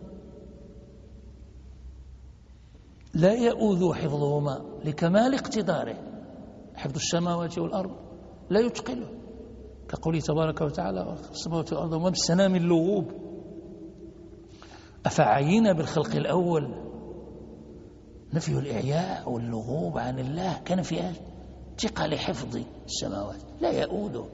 S2: لا يؤوذ حفظهما لكمال اقتداره، حفظ السماوات والأرض لا يتقله، كقوله تبارك وتعالى السماوات والأرض وما مسنا من لغوب، أفعينا بالخلق الأول، نفي الإعياء واللغوب عن الله كان في ثقة لحفظ السماوات لا يؤوده،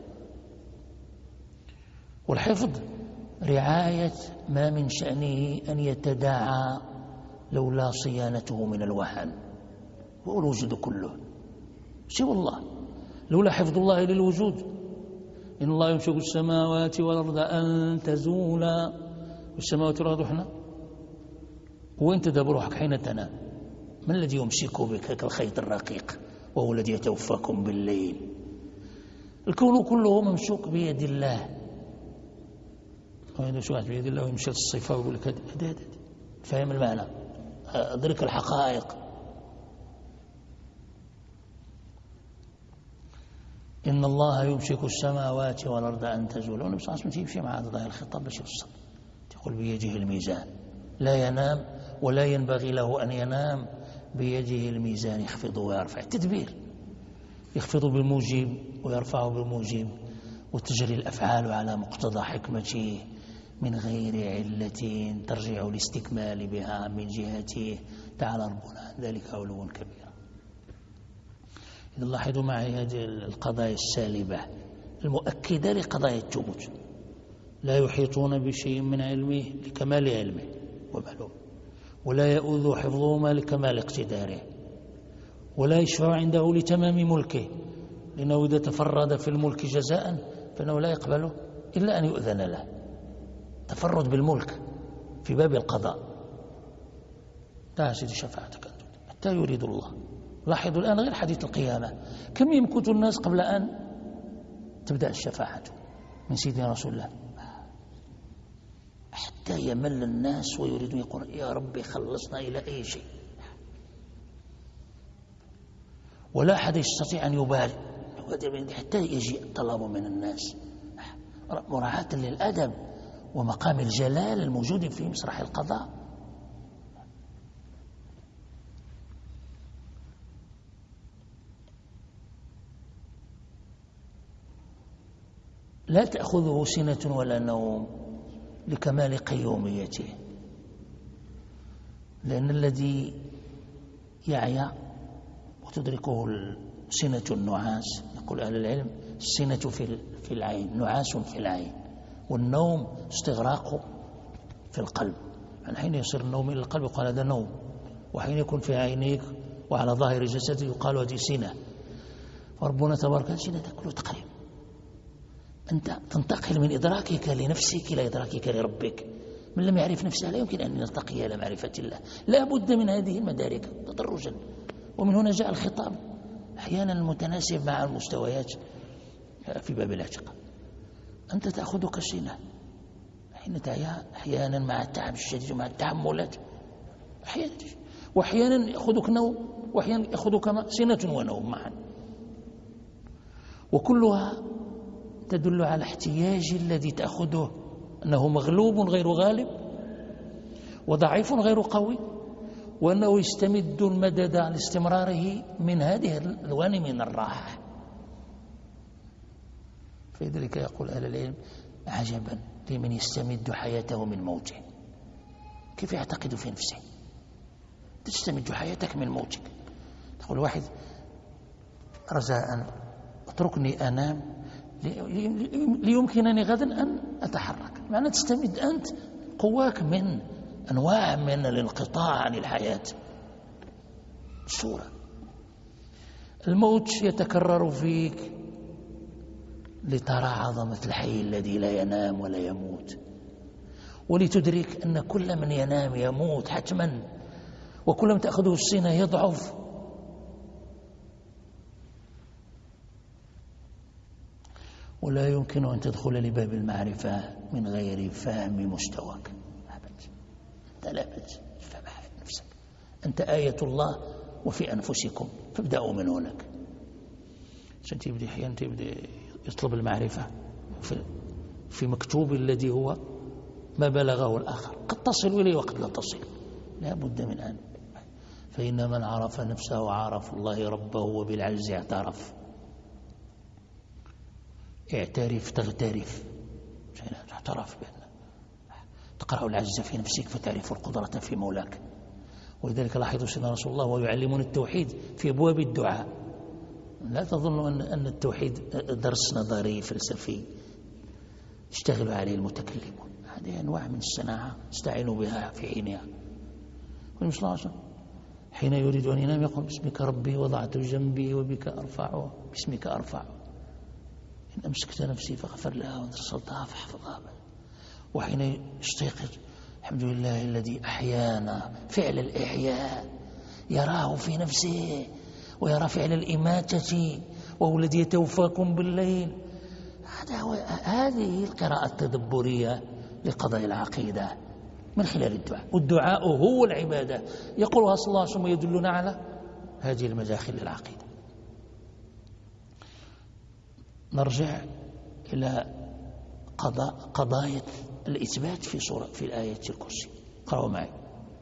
S2: والحفظ رعاية ما من شأنه أن يتداعى لولا صيانته من الوهن والوجود كله سوى الله، لولا حفظ الله للوجود، إن الله يمسك السماوات والأرض أن تزولا، والسماوات والأرض احنا وين تذهب روحك حين تنام؟ من الذي يمسك بك كالخيط الرقيق وهو الذي يتوفاكم بالليل؟ الكون كله ممسوك بيد الله، وين شو بيد الله ويمشي الصفة ويقول لك هذا فاهم المعنى، أدرك الحقائق. إن الله يمسك السماوات والأرض أن تزولا، والنبي صلى الله عليه وسلم يمشي مع هذا الخطاب باش يوصل، يقول بيده الميزان، لا ينام ولا ينبغي له أن ينام، بيده الميزان يخفض ويرفع، التدبير يخفض بالموجب ويرفع بالموجب، وتجري الأفعال على مقتضى حكمته من غير علة ترجع لاستكمال بها من جهته، تعالى ربنا عن ذلك علوا كبيرا. إذا لاحظوا معي هذه القضايا السالبة المؤكدة لقضايا الثبوت، لا يحيطون بشيء من علمه لكمال علمه ومعلومه، ولا يؤوذ حفظهما لكمال اقتداره، ولا يشفع عنده لتمام ملكه، لأنه إذا تفرد في الملك جزاء فإنه لا يقبله إلا أن يؤذن له، تفرد بالملك في باب القضاء، لا سيدي شفاعتك حتى يريد الله. لاحظوا الآن غير حديث القيامة، كم يمكث الناس قبل أن تبدأ الشفاعة من سيدنا رسول الله، حتى يمل الناس ويريدون يقول يا ربي خلصنا إلى أي شيء، ولا أحد يستطيع أن يبالي حتى يجي طلب من الناس، مراعاة للأدب ومقام الجلال الموجود في مسرح القضاء. لا تأخذه سنة ولا نوم لكمال قيوميته، لأن الذي يعيا وتدركه سنة النعاس، يقول أهل العلم السنة في العين، نعاس في العين، والنوم استغراق في القلب. يعني حين يصير النوم إلى القلب يقال هذا نوم، وحين يكون في عينيك وعلى ظاهر جسدك يقال هذه سنة. فربنا تبارك وتعالى سنة كله تقريب، أنت تنتقل من إدراكك لنفسك إلى إدراكك لربك. من لم يعرف نفسه لا يمكن أن يرتقي إلى معرفة الله، لا بد من هذه المدارك تدرجا. ومن هنا جاء الخطاب أحيانا المتناسب مع المستويات في باب العتق. أنت تأخذك سنة حين تعيا، أحيانا مع التعب الشديد ومع التحملات، وأحيانا يأخذك نوم، وأحيانا يأخذك سنة ونوم معا، وكلها تدل على احتياج الذي تأخذه، أنه مغلوب غير غالب، وضعيف غير قوي، وأنه يستمد المدد لاستمراره من هذه الألوان من الراحة. فلذلك يقول أهل العلم عجبا لمن يستمد حياته من موته. كيف يعتقد في نفسه؟ تستمد حياتك من موتك. تقول واحد رجاء اتركني أنام ليمكنني غدا أن أتحرك، معنى تستمد أنت قواك من أنواع من الانقطاع عن الحياة. صورة الموت يتكرر فيك لترى عظمة الحي الذي لا ينام ولا يموت، ولتدرك أن كل من ينام يموت حتما، وكل من تأخذه السنة يضعف. ولا يمكن أن تدخل لباب المعرفة من غير فهم مستواك أبدا. أنت لا بد تفهم نفسك، أنت آية الله وفي أنفسكم، فابدأوا من هناك. عشان تبدأ أحيانا يطلب المعرفة في مكتوب الذي هو ما بلغه الآخر، قد تصل إليه وقد لا تصل، لا بد من أن. فإن من عرف نفسه عرف الله ربه، وبالعجز اعترف. اعترف تغترف، اعترف بأن تقرأ العجز في نفسك فتعرف القدرة في مولاك. ولذلك لاحظوا سيدنا رسول الله ويعلمون التوحيد في أبواب الدعاء. لا تظنوا أن التوحيد درس نظري فلسفي يشتغل عليه المتكلمون، هذه أنواع من الصناعة استعينوا بها في حينها. والنبي صلى الله عليه وسلم حين يريد أن ينام يقول باسمك ربي وضعت جنبي وبك أرفعه، باسمك أرفعه، إن أمسكت نفسي فغفر لها وإن رسلتها فاحفظها. وحين يستيقظ الحمد لله الذي أحيانا، فعل الإحياء يراه في نفسه، ويرى فعل الإماتة، وهو الذي يتوفاكم بالليل. هذه القراءة التدبرية لقضاء العقيدة من خلال الدعاء، والدعاء هو العبادة يقولها صلى الله عليه وسلم، يدلنا على هذه المداخل للعقيدة. نرجع إلى قضايا الإثبات في الآية الكرسي. قرأوا معي.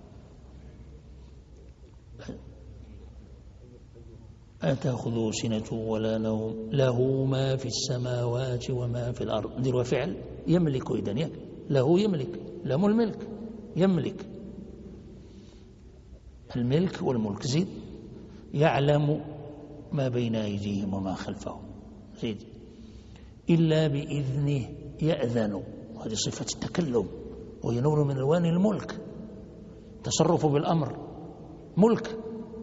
S2: لا تأخذه سنة ولا نوم له ما في السماوات وما في الأرض. نديروا فعل يملك، إذن له يملك، لام الملك، يملك الملك والملك. زيد يعلم ما بين أيديهم وما خلفهم. زيد إلا بإذنه يأذن، وهذه صفة التكلم، وهي نوع من ألوان الملك، تصرف بالأمر، ملك.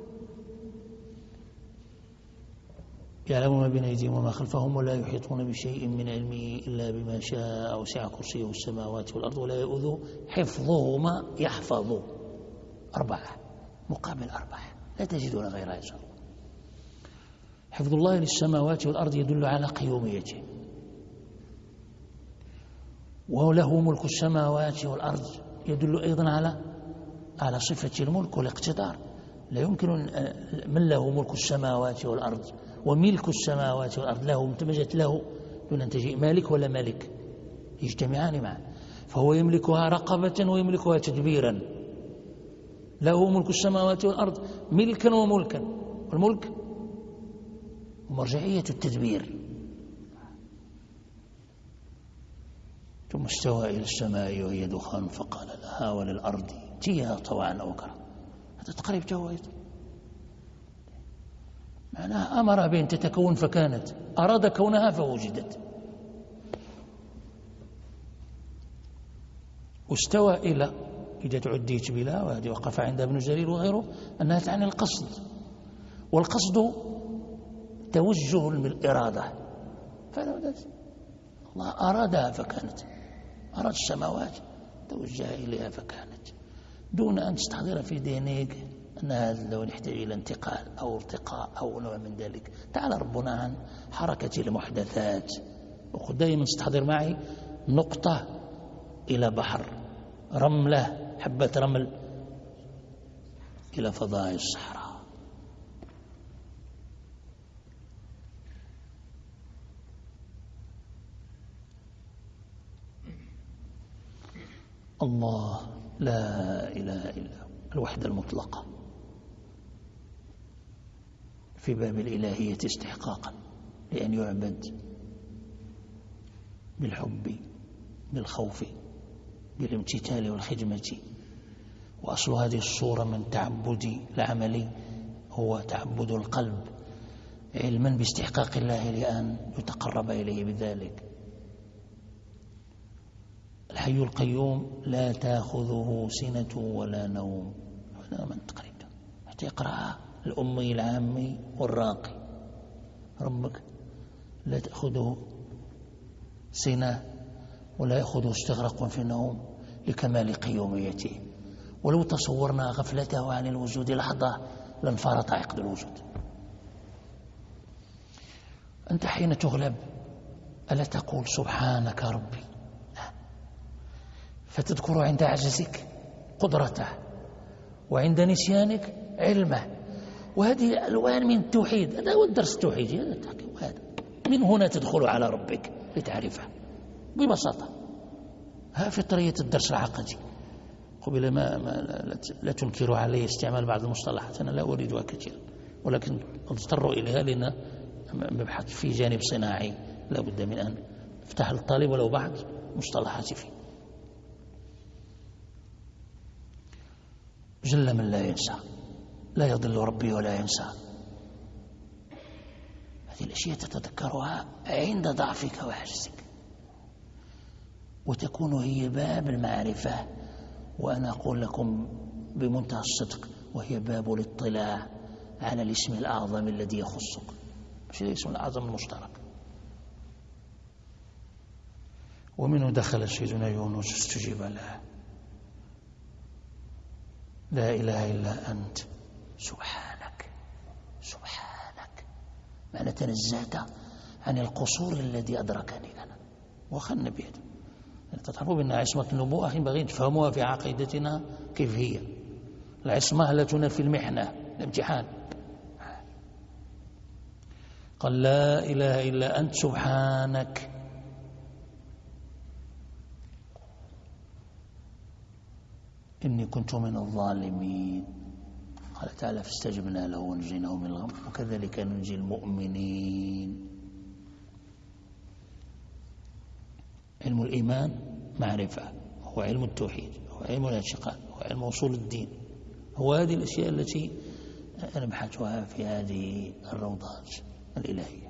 S2: يعلم ما بين أيديهم وما خلفهم ولا يحيطون بشيء من علمه إلا بما شاء، وسع كرسيه السماوات والأرض ولا يؤوده حفظهما. يحفظ 4 مقابل 4، لا تجدون غيرها. حفظ الله للسماوات والأرض يدل على قيوميته، وله ملك السماوات والأرض يدل أيضا على صفة الملك والاقتدار. لا يمكن من له ملك السماوات والأرض وملك السماوات والأرض له متمجت له دون أن تجيء مالك ولا ملك يجتمعان معا، فهو يملكها رقبة ويملكها تدبيرا. له ملك السماوات والأرض ملكا وملكا، والملك مرجعية التدبير. ثم استوى إلى السماء وهي دخان فقال لها وللأرض ائتيا طوعا أو كرها. هذا تقريب جوائز، معناها أمر بأن تتكون فكانت، أراد كونها فوجدت. واستوى إلى إذا تعديت بلا، وهذه وقف عند ابن جرير وغيره، أنها تعني القصد، والقصد توجه بالإرادة. الله أرادها فكانت، أراد السماوات توجه إليها فكانت، دون أن تستحضر في ذهنك أن هذا اللون يحتاج إلى انتقال أو ارتقاء أو نوع من ذلك. تعالى ربنا عن حركة المحدثات، وخذ دائما تستحضر معي نقطة إلى بحر، رملة حبة رمل إلى فضاء الصحراء. الله لا إله إلا هو الوحدة المطلقة في باب الإلهية استحقاقا لأن يعبد بالحب بالخوف بالامتثال والخدمة. وأصل هذه الصورة من تعبد العملي هو تعبد القلب، علما باستحقاق الله لأن يتقرب إليه بذلك. الحي القيوم لا تأخذه سنة ولا نوم، هذا من تقريبا حتى يقرأ الأمي العامي والراقي. ربك لا تأخذه سنة ولا يأخذه استغراق في النوم لكمال قيوميته، ولو تصورنا غفلته عن الوجود لحظة لانفرط عقد الوجود. أنت حين تغلب ألا تقول سبحانك ربي، فتذكر عند عجزك قدرته وعند نسيانك علمه. وهذه ألوان من التوحيد، هذا هو الدرس التوحيدي، هذا التحكيم. هذا من هنا تدخل على ربك لتعرفه ببساطة. ها فطرية الدرس العقدي. قبل ما لا تنكر علي استعمال بعض المصطلحات، أنا لا أريدها كثيرا، ولكن اضطر إليها لأن مبحث في جانب صناعي لا بد من أن افتح للطالب ولو بعض مصطلحات فيه. جل من لا ينسى، لا يضل ربي ولا ينسى. هذه الأشياء تتذكرها عند ضعفك وعجزك، وتكون هي باب المعرفة. وأنا أقول لكم بمنتهى الصدق، وهي باب الاطلاع على الاسم الأعظم الذي يخصك، مش الاسم الأعظم المشترك. ومنه دخل سيدنا يونس استجيب له، لا إله إلا أنت سبحانك. سبحانك معنى تنزهت عن القصور الذي أدركني أنا وخلنا بيده. تعرفوا بأن عصمة النبوة ينبغي تفهموها في عقيدتنا كيف هي. العصمة لا تنافي المحنة، الامتحان. قال لا إله إلا أنت سبحانك. إني كنت من الظالمين. قال تعالى فاستجبنا له ونجيناه من الغم وكذلك ننجي المؤمنين. علم الإيمان معرفة، هو علم التوحيد، هو علم الاعتقاد، هو علم أصول الدين. هو هذه الأشياء التي نبحثها في هذه الروضات الإلهية.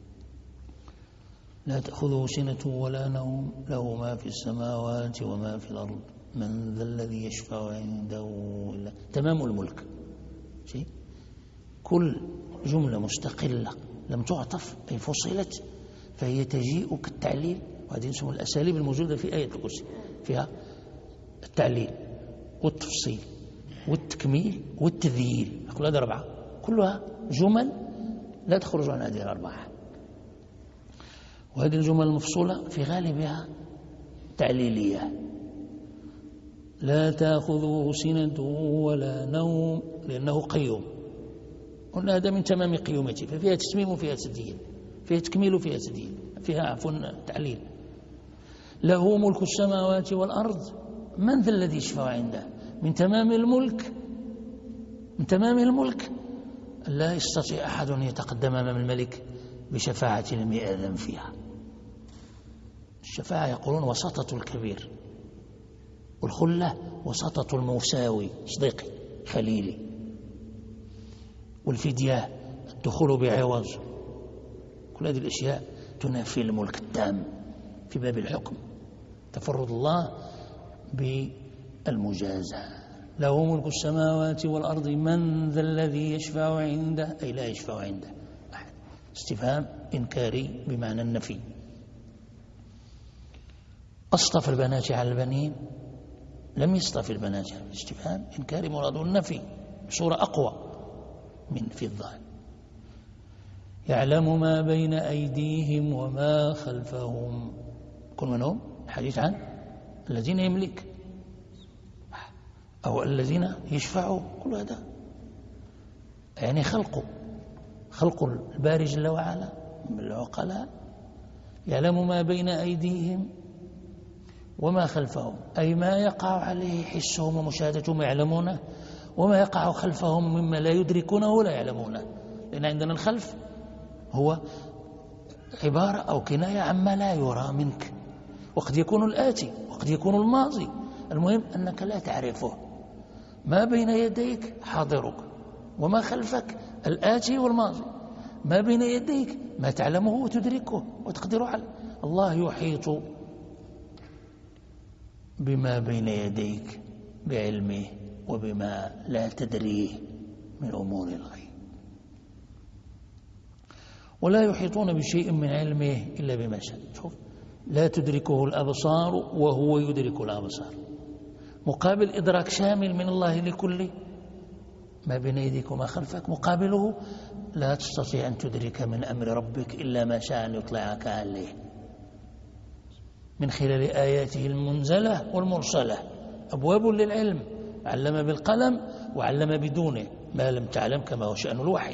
S2: لا تأخذه سنة ولا نوم، له ما في السماوات وما في الأرض، من ذا الذي يشفع عنده إلا. تمام الملك شيء. كل جملة مستقلة لم تعطف أي فصلت فهي تجيء كالتعليل. وهذه اسمها الأساليب الموجودة في آية الكرسي، فيها التعليل والتفصيل والتكميل والتذييل. أقول هذه أربعة كلها جمل لا تخرج عن هذه الأربعة. وهذه الجمل المفصولة في غالبها تعليلية. لا تأخذه سنة ولا نوم لأنه قيوم، قلنا هذا من تمام قيومته، ففيها تتميم وفيها تسديد، فيها تكميل وفيها تسديد، فيها عفوا تعليل. له ملك السماوات والأرض، من ذا الذي يشفع عنده؟ من تمام الملك، من تمام الملك لا يستطيع أحد أن يتقدم أمام الملك بشفاعة لم يأذن فيها. الشفاعة يقولون وسطة الكبير، والخلة وسطة المساوي صديقي خليلي، والفدية الدخول بعوض. كل هذه الأشياء تنافي الملك التام في باب الحكم، تفرد الله بالمجازاة. له ملك السماوات والأرض من ذا الذي يشفع عنده، أي لا يشفع عنده أحد. استفهام إنكاري بمعنى النفي. أصطفى البنات على البنين، لم يصطفي البنات، استفهام إنكاري مراده النفي بصورة أقوى من في الظاهر. يعلم ما بين أيديهم وما خلفهم، كل منهم الحديث عن الذين يملك أو الذين يشفعوا، كل هذا يعني خلق الباري جل وعلا من العقلاء. يعلم ما بين أيديهم وما خلفهم، أي ما يقع عليه حسهم ومشاهدتهم يعلمونه، وما يقع خلفهم مما لا يدركونه ولا يعلمونه. لأن عندنا الخلف هو عبارة أو كناية عما لا يرى منك، وقد يكون الآتي وقد يكون الماضي، المهم أنك لا تعرفه. ما بين يديك حاضرك، وما خلفك الآتي والماضي. ما بين يديك ما تعلمه وتدركه وتقدر عليه. الله يحيط بما بين يديك بعلمه وبما لا تدريه من أمور الغيب. ولا يحيطون بشيء من علمه إلا بما شاء. شوف، لا تدركه الأبصار وهو يدرك الأبصار، مقابل إدراك شامل من الله لكل ما بين يديك وما خلفك. مقابله لا تستطيع أن تدرك من أمر ربك إلا ما شاء أن يطلعك عليه من خلال آياته المنزلة والمرسلة. أبواب للعلم، علم بالقلم وعلم بدونه ما لم تعلم، كما هو شأن الوحي.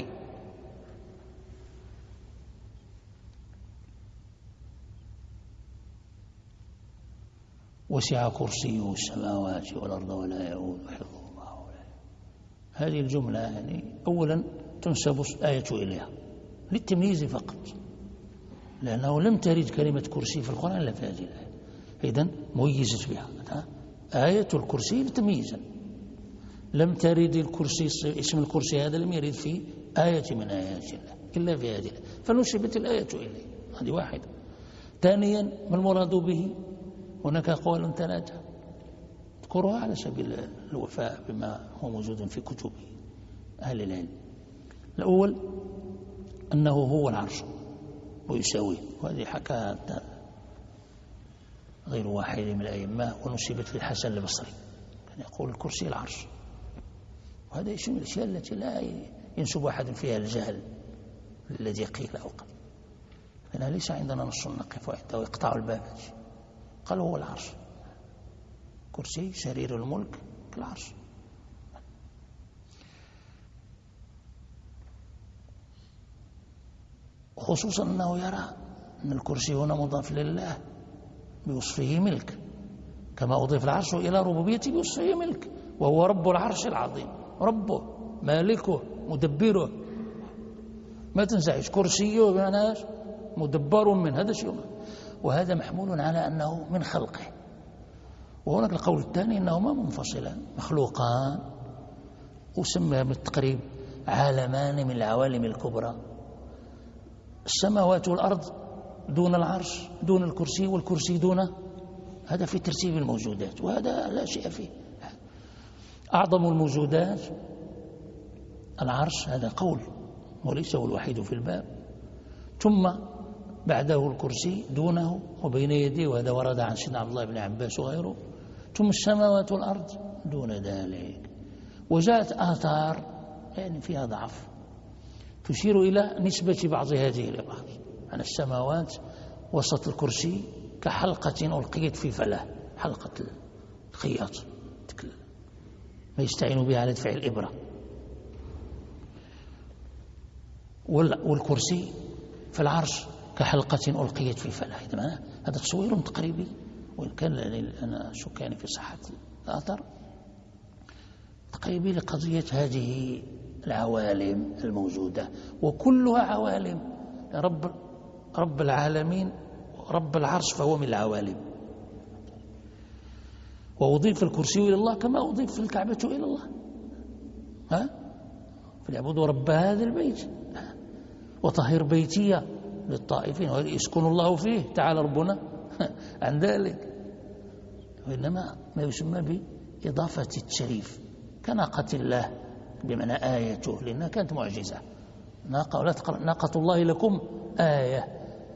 S2: وسع كرسيه السماوات والأرض ولا يؤوده حفظهما. هذه الجملة يعني أولا تنسب آية إليها للتمييز فقط، لأنه لم ترد كلمة كرسي في القرآن إلا في هذه الآية، إذن ميزت بها آية الكرسي لتمييزا. لم ترد الكرسي، اسم الكرسي هذا لم يرد في آية من آيات الله إلا في هذه الآية، فنسبت الآية إليه. هذه واحدة. ثانيا، ما المراد به؟ هناك أقوال ثلاثة اذكرها على سبيل الوفاء بما هو موجود في كتب أهل العلم. الأول أنه هو العرش ويساويه، وهذه حكاها غير واحد من الأئمة ونسبت للحسن البصري، كان يقول الكرسي العرش، وهذا شيء من الأشياء التي لا ينسب أحد فيها الجهل الذي قيل أو قال، لأنها ليس عندنا نص نقف عنده ويقطع الباب. قال هو العرش، كرسي سرير الملك كالعرش. خصوصا أنه يرى أن الكرسي هنا مضاف لله بوصفه ملك، كما أضيف العرش إلى ربوبيته بوصفه ملك، وهو رب العرش العظيم، ربه مالكه مدبره. ما تنسعش، كرسيه بمعنى مدبر من هذا الشيء، وهذا محمول على أنه من خلقه. وهناك القول الثاني أنهما منفصلان مخلوقان، وسمى بالتقريب عالمان من العوالم الكبرى. السماوات والأرض دون العرش، دون الكرسي، والكرسي دون، هذا في ترتيب الموجودات، وهذا لا شيء فيه. أعظم الموجودات العرش، هذا قول وليس هو الوحيد في الباب، ثم بعده الكرسي دونه وبين يديه، وهذا ورد عن سيدنا عبد الله بن عباس وغيره، ثم السماوات والأرض دون ذلك. وجاءت آثار يعني فيها ضعف تشير إلى نسبة بعض هذه إلى بعض، عن السماوات وسط الكرسي كحلقة ألقيت في فلاة، حلقة الخياط ما يستعين بها على دفع الإبرة. والكرسي في العرش كحلقة ألقيت في فلاة. هذا تصوير تقريبي، وإن كان أنا شكاني في صحة الأثر، تقريبي لقضية هذه العوالم الموجودة، وكلها عوالم. رب العالمين رب العرش فهو من العوالم، وأضيف الكرسي إلى الله كما أضيف الكعبة إلى الله. فليعبدوا رب هذا البيت وطهر بيتي للطائفين ويسكن الله فيه. تعالى ربنا عن ذلك. وإنما ما يسمى بإضافة التشريف، كناقة الله بمعنى آيته، لأنها كانت معجزة. ناقة الله لكم آية،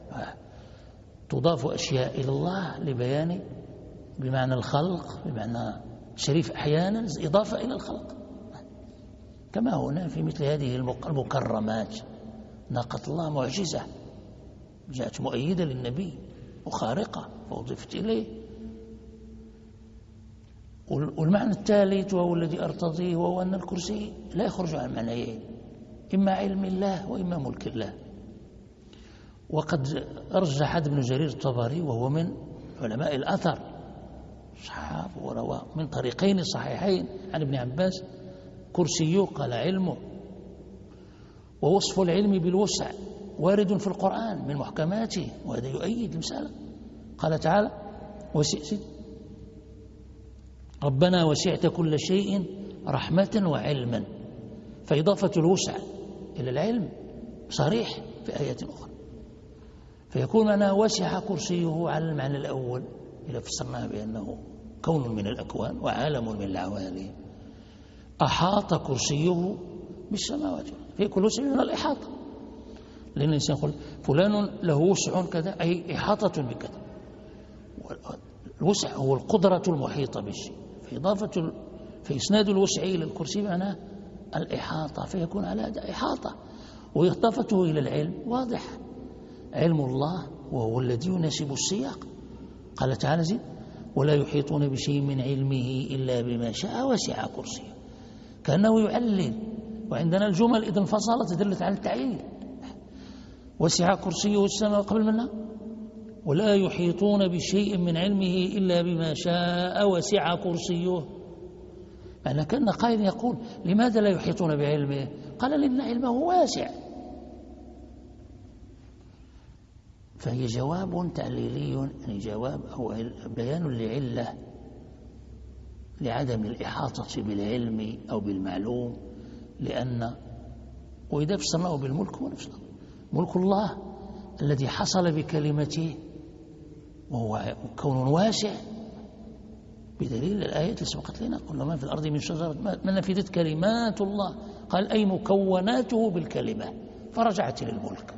S2: تضاف أشياء إلى الله لبيان بمعنى الخلق، بمعنى شريف أحيانا إضافة إلى الخلق. كما هنا في مثل هذه المكرمات، ناقة الله معجزة جاءت مؤيدة للنبي وخارقة فأضيفت إليه. والمعنى الثالث وهو الذي أرتضيه، وهو أن الكرسي لا يخرج عن معنيين، إما علم الله وإما ملك الله. وقد رجح ابن جرير الطبري وهو من علماء الأثر صحاب، وروى من طريقين صحيحين عن ابن عباس: كرسي قال علمه. ووصف العلم بالوسع وارد في القرآن من محكماته، وهذا يؤيد المسألة. قال تعالى: ربنا وسعت كل شيء رحمة وعلما، فإضافة الوسع إلى العلم صريح في آيات أخرى، فيكون معناه وسع كرسيه على المعنى الأول إذا فسرناه بأنه كون من الأكوان وعالم من العوالم. أحاط كرسيه بالسماوات، في كل وسع من الإحاطة، لأن الإنسان يقول فلان له وسع كذا، أي إحاطة بكذا. الوسع هو القدرة المحيطة بالشيء، فإسناد الوسع إلى الكرسي معناه الإحاطة، فيكون على هذا إحاطة. وإضافته إلى العلم واضح، علم الله وهو الذي يناسب السياق. قال تعالى: زين ولا يحيطون بشيء من علمه إلا بما شاء وسع كرسيه. كأنه يعلل، وعندنا الجمل إذا انفصلت دلت على التعليل. وسع كرسيه السماء قبل منها، ولا يحيطون بشيء من علمه إلا بما شاء وسع كرسيه. معنى كأن قائل يقول: لماذا لا يحيطون بعلمه؟ قال: لأن علمه واسع. فهي جواب تعليلي، يعني جواب أو بيان لعلة لعدم الإحاطة بالعلم أو بالمعلوم. لأن وإذا فسرناه بالملك ونفسه، ملك الله الذي حصل بكلمته وهو كون واسع، بدليل الآيات اللي سبقت لنا: كل ما في الأرض من شجرة ما نفذت كلمات الله. قال: أي مكوناته بالكلمة، فرجعت للملك.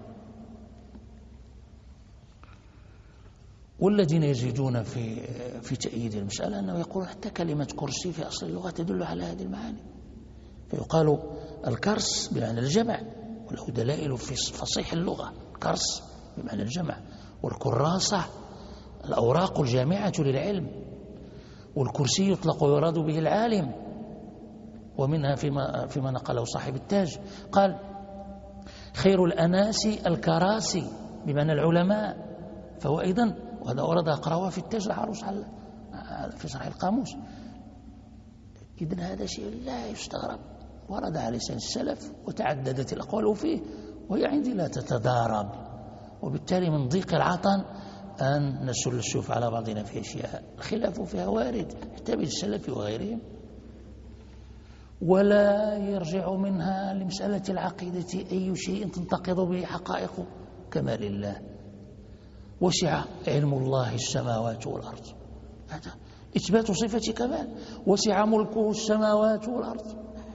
S2: والذين يزيدون في تأييد المسألة أنه يقول حتى كلمة كرسي في أصل اللغة تدل على هذه المعاني، فيقال الكرس بمعنى الجمع، وله دلائل في فصيح اللغة. الكرس بمعنى الجمع، والكراسة الأوراق الجامعة للعلم، والكرسي يطلق ويراد به العالم. ومنها فيما نقله صاحب التاج قال: خير الأناس الكراسي بمعنى العلماء. فهو أيضا، وهذا ورد أقرأه في التاج العروس في شرح القاموس. إذن هذا شيء لا يستغرب، ورد على لسان السلف وتعددت الأقوال فيه، وهي عندي لا تتضارب. وبالتالي من ضيق العطن أن نسل السيوف على بعضنا في أشياء الخلاف فيها وارد حتى بالسلف وغيرهم، ولا يرجع منها لمسألة العقيدة أي شيء تنتقض به حقائق كمال الله. وسع علم الله السماوات والأرض، هذا إثبات صفة كمال. وسع ملكه السماوات والأرض.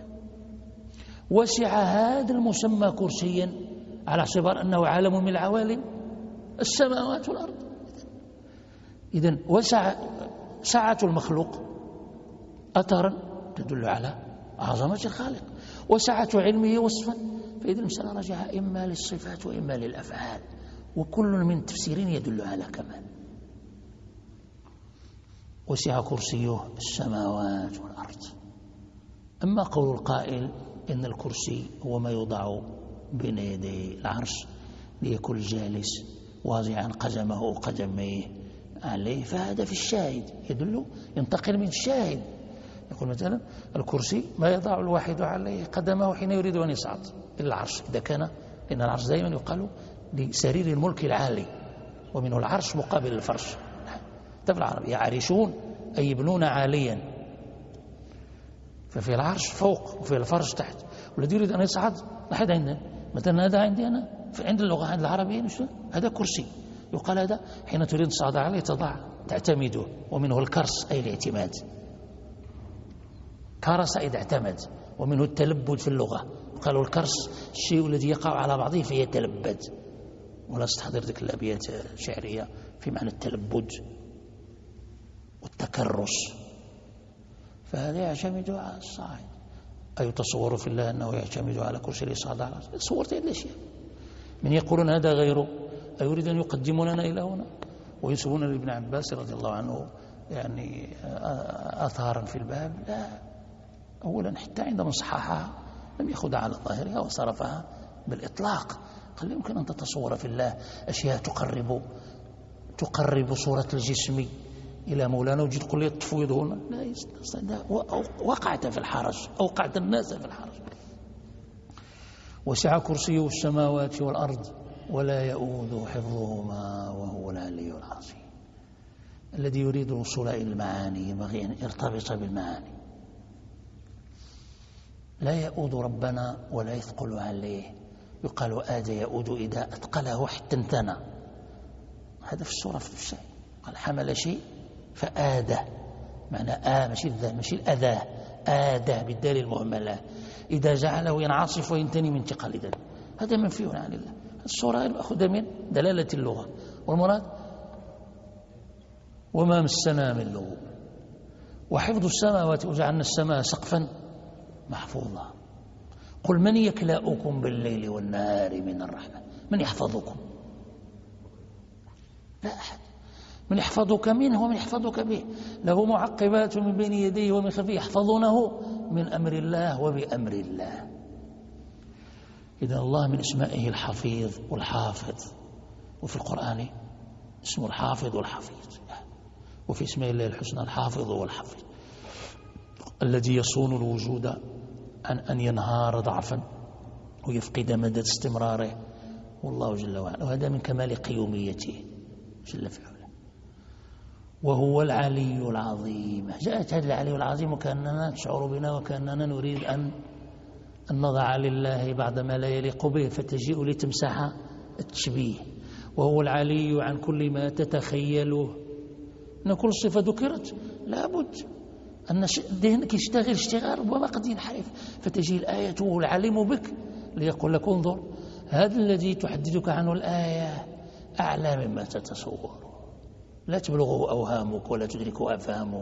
S2: وسع هذا المسمى كرسيا على اعتبار أنه عالم من العوالم السماوات والأرض. إذن سعة المخلوق أثرا تدل على عظمة الخالق، وسعة علمه وصفا. فإذا المسألة رجع إما للصفات وإما للأفعال، وكل من تفسيرين يدل على كمال. وسع كرسيه السماوات والأرض. أما قول القائل إن الكرسي هو ما يوضع بين يدي العرش ليكون الجالس واضعا قدمه وقدميه عليه، فهذا في الشاهد يدل، ينتقل من الشاهد. يقول مثلا الكرسي ما يضع الواحد عليه قدمه حين يريد أن يصعد إلى العرش، إذا كان، إن العرش دائما يقال لسرير الملك العالي، ومنه العرش مقابل الفرش. في العرب يعرشون أي يبنون عاليا، ففي العرش فوق وفي الفرش تحت، والذي يريد أن يصعد لحد عندنا مثلا، هذا عندي أنا في عند اللغة، عند العربيين هذا كرسي، يقال هذا حين تريد تصعد عليه تضع تعتمده، ومنه الكرس أي الاعتماد، كرس إذا اعتمد، ومنه التلبد في اللغة، قالوا الكرس الشيء الذي يقع على بعضه فيتلبد، ولا استحضر ذلك الأبيات الشعرية في معنى التلبد والتكرس. فهذا يعتمد على الصاعد. أي تصور في الله أنه يعتمد على كرسي ليصعد على العرش؟ صورت هذه الأشياء. من يقولون هذا غيره أي يريد أن يقدموننا إلى هنا، وينسبون لابن عباس رضي الله عنه يعني آثارا في الباب. لا، أولا حتى عندما صححها لم يأخذها على ظاهرها وصرفها بالإطلاق. قال يمكن أن تتصور في الله أشياء تقرب صورة الجسم إلى مولانا، وجد تقول لي التفويض هنا، لا، وقعت في الحرج، أوقعت الناس في الحرج. وسع كرسيه السماوات والأرض ولا يؤوده حفظهما وهو العلي العظيم. الذي يريد الوصول إلى المعاني ينبغي أن يرتبط بالمعاني. لا يؤود ربنا ولا يثقل عليه. يقال آد يؤود إذا أثقله حتى انتنى، هذا في السورة في الشيء. قال حمل شيء فآده، معنى ماشي الأذاه، آده بالدال المهملة، إذا جعله ينعصف وينتني من ثقل ذلك، هذا منفي عن الله. الصورة مأخوذة من دلالة اللغة، والمراد وما مسنا من لغوب. وحفظ السماوات وجعلنا السماء سقفا محفوظا. قل من يكلأكم بالليل والنهار من الرحمن؟ من يحفظكم؟ لا أحد. من يحفظك منه ومن يحفظك به، له معقبات من بين يديه ومن خلفه يحفظونه من أمر الله وبأمر الله. إذن الله من اسمائه الحفيظ والحافظ، وفي القرآن اسمه الحافظ والحفيظ، وفي اسمه الله الحسنى الحافظ والحفيظ، الذي يصون الوجود عن أن ينهار ضعفا ويفقد مدى استمراره، والله جل وعلا، وهذا من كمال قيوميته جل في علاه. وهو العلي العظيم. جاءت هذا العلي العظيم وكأننا تشعر بنا وكأننا نريد أن نضع لله بعد ما لا يليق به، فتجيء لتمسح التشبيه. وهو العلي عن كل ما تتخيله. أن كل صفة ذكرت لابد أن ذهنك يشتغل اشتغال ربما قد ينحرف، فتجي الآية وهو العليم بك ليقول لك انظر، هذا الذي تحدثك عنه الآية أعلى مما تتصور، لا تبلغه أوهامك ولا تدركه أفهامك.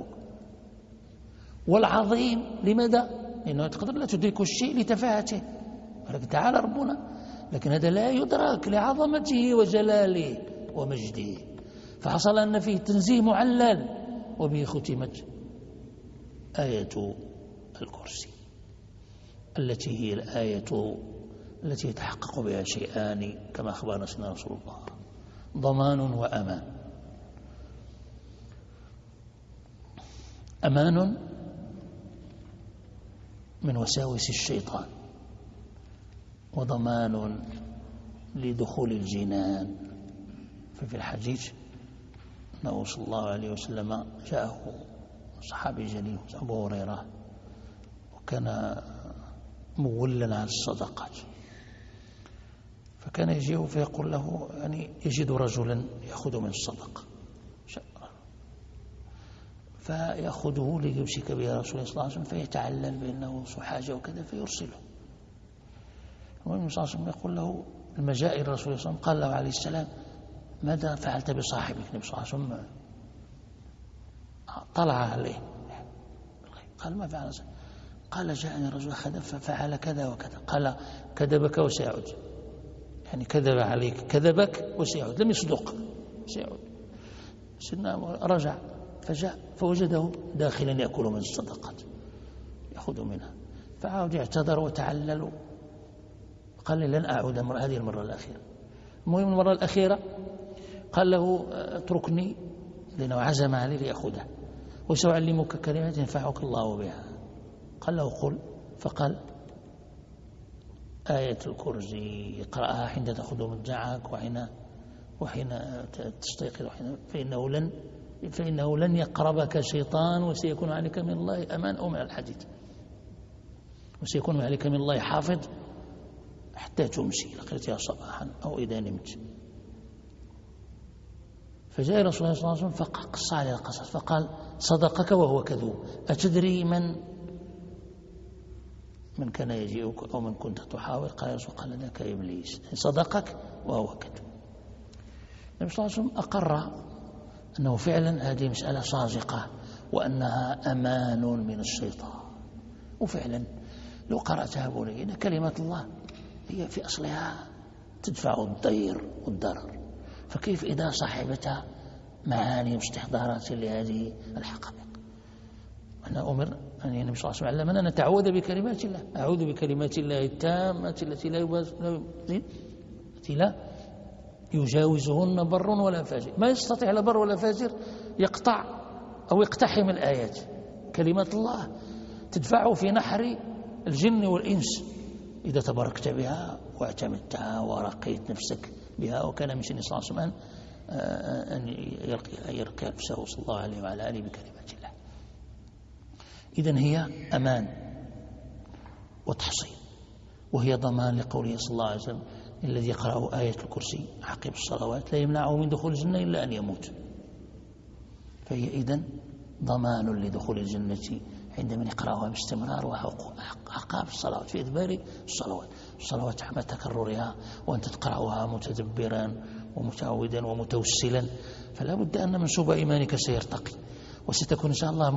S2: والعظيم لماذا؟ لأنه تقدر لا تدرك الشيء لتفاهته، ولكن تعالى ربنا، لكن هذا لا يدرك لعظمته وجلاله ومجده. فحصل أن فيه تنزيه معلل، وبه ختمت آية الكرسي، التي هي الآية التي يتحقق بها شيئان كما أخبرنا سيدنا رسول الله: ضمان وأمان. أمان من وساوس الشيطان، وضمان لدخول الجنان. ففي الحديث أنه صلى الله عليه وسلم جاءه صحابي جليل أبو هريرة، وكان مولا على الصدقات، فكان يجيه فيقول له، يعني يجد رجلا يأخذ من الصدقة فيأخذه ليمسك بها رسول الله صلى الله عليه وسلم، فيتعلل بأنه حاجة وكذا فيرسله. والنبي صلى الله عليه وسلم يقول له لما جاء إلى رسول الله صلى الله عليه وسلم قال له عليه السلام: ماذا فعلت بصاحبك؟ النبي صلى الله عليه وسلم طلع عليه، قال: ما فعل؟ قال: جاءني رجل أخذ ففعل كذا وكذا. قال: كذبك وسيعود، يعني كذب عليك، كذبك وسيعود، لم يصدق، سيعود. سيدنا رجع فجاء فوجده داخلا يأكل من الصدقات يأخذ منها، فعاود يعتذر وتعلل، قال لي لن أعود هذه المرة الأخيرة. المهم المرة الأخيرة قال له اتركني، لأنه عزم عليه ليأخذها، وسأعلمك كلمات ينفعك الله بها. قال له قل، فقال آية الكرسي اقرأها حين تأخذ مضجعك وحين تستيقظ، فإنه لن يقربك شيطان، وسيكون عليك من الله أمان، أو من الحديث، وسيكون عليك من الله حافظ حتى تمسي، لقيتها صباحا أو إذا نمت. فجاء رسول الله صلى الله عليه وسلم فقص عليه القصص، فقال صدقك وهو كذوب، أتدري من كان يجيئك أو من كنت تحاول؟ قال رسول الله قال ذاك إبليس، صدقك وهو كذوب. النبي صلى الله عليه وسلم أقر أنه فعلا هذه مسألة صادقة، وأنها أمان من الشيطان. وفعلا لو قرأتها بني إن كلمة الله هي في أصلها تدفع الضير والضرر، فكيف إذا صاحبتها معاني واستحضارات لهذه الحقائق؟ أنا أمر أن النبي صلى الله عليه وسلم علمنا أن نتعوذ بكلمات الله، أعوذ بكلمات الله التامة التي لا يجاوزهن بر ولا فاجر. ما يستطيع لا بر ولا فاجر يقطع أو يقتحم الآيات. كلمات الله تدفعه في نحر الجن والإنس إذا تبركت بها واعتمدتها ورقيت نفسك بها. وكان من سنة صلى الله عليه وسلم أن يرقي نفسه صلى الله عليه وعلى آله بكلمات الله. إذن هي أمان وتحصين، وهي ضمان لقوله صلى الله عليه وسلم الذي يقرأ آية الكرسي عقب الصلوات لا يمنعه من دخول الجنة إلا أن يموت. فهي إذن ضمان لدخول الجنة عندما يقرأها باستمرار وعقاب الصلوات، في إدبار الصلوات مع تكررها، وأنت تقرأها متدبرا ومتعودا ومتوسلا، فلا بد أن منسوب إيمانك سيرتقي، وستكون إن شاء الله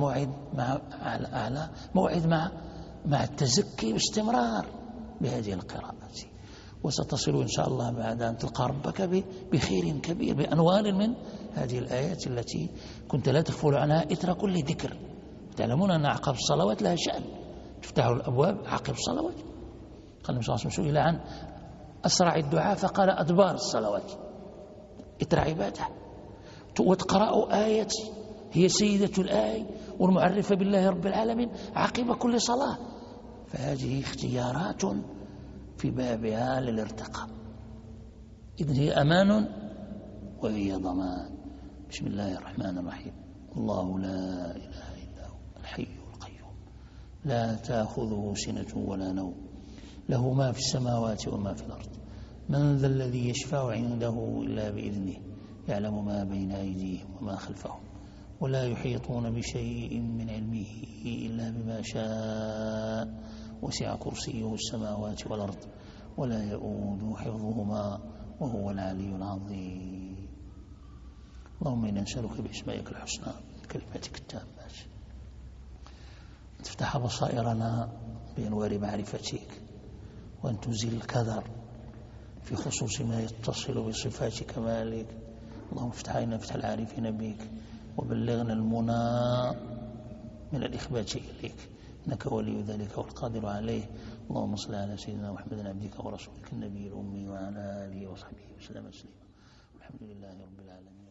S2: موعد مع التزكي باستمرار بهذه القراءات، وستصل إن شاء الله بعد أن تلقى ربك بخير كبير، بأنوار من هذه الآيات التي كنت لا تغفل عنها إثر كل ذكر. تعلمون أن عقب الصلوات لها شأن، تفتح الأبواب عقب الصلوات. قال النبي صلى الله عليه وسلم سئل عن أسرع الدعاء فقال أدبار الصلوات، إثر عبادة، وتقرأ آية هي سيدة الآي والمعرفة بالله رب العالمين عقب كل صلاة. فهذه اختيارات في بابها للارتقاء. إذن هي أمان وهي ضمان. بسم الله الرحمن الرحيم. الله لا إله إلا هو الحي القيوم لا تأخذه سنة ولا نوم له ما في السماوات وما في الأرض من ذا الذي يشفع عنده إلا بإذنه يعلم ما بين أيديهم وما خلفهم ولا يحيطون بشيء من علمه إلا بما شاء وسع كرسيه السماوات والأرض ولا يؤود حفظهما وهو العلي العظيم. اللهم إنا نسألك بأسمائك الحسنى كلماتك التامات أن تفتح بصائرنا بأنوار معرفتك، وأن تزيل الكدر في خصوص ما يتصل بصفات كمالك. اللهم افتح علينا فتح العارفين بك وبلغنا المنى من الإخبات إليك إنك ولي ذلك والقادر عليه. اللهم صل على سيدنا محمد عبدك ورسولك النبي الأمي وعلى آله وصحبه وسلم تسليما. الحمد لله رب العالمين.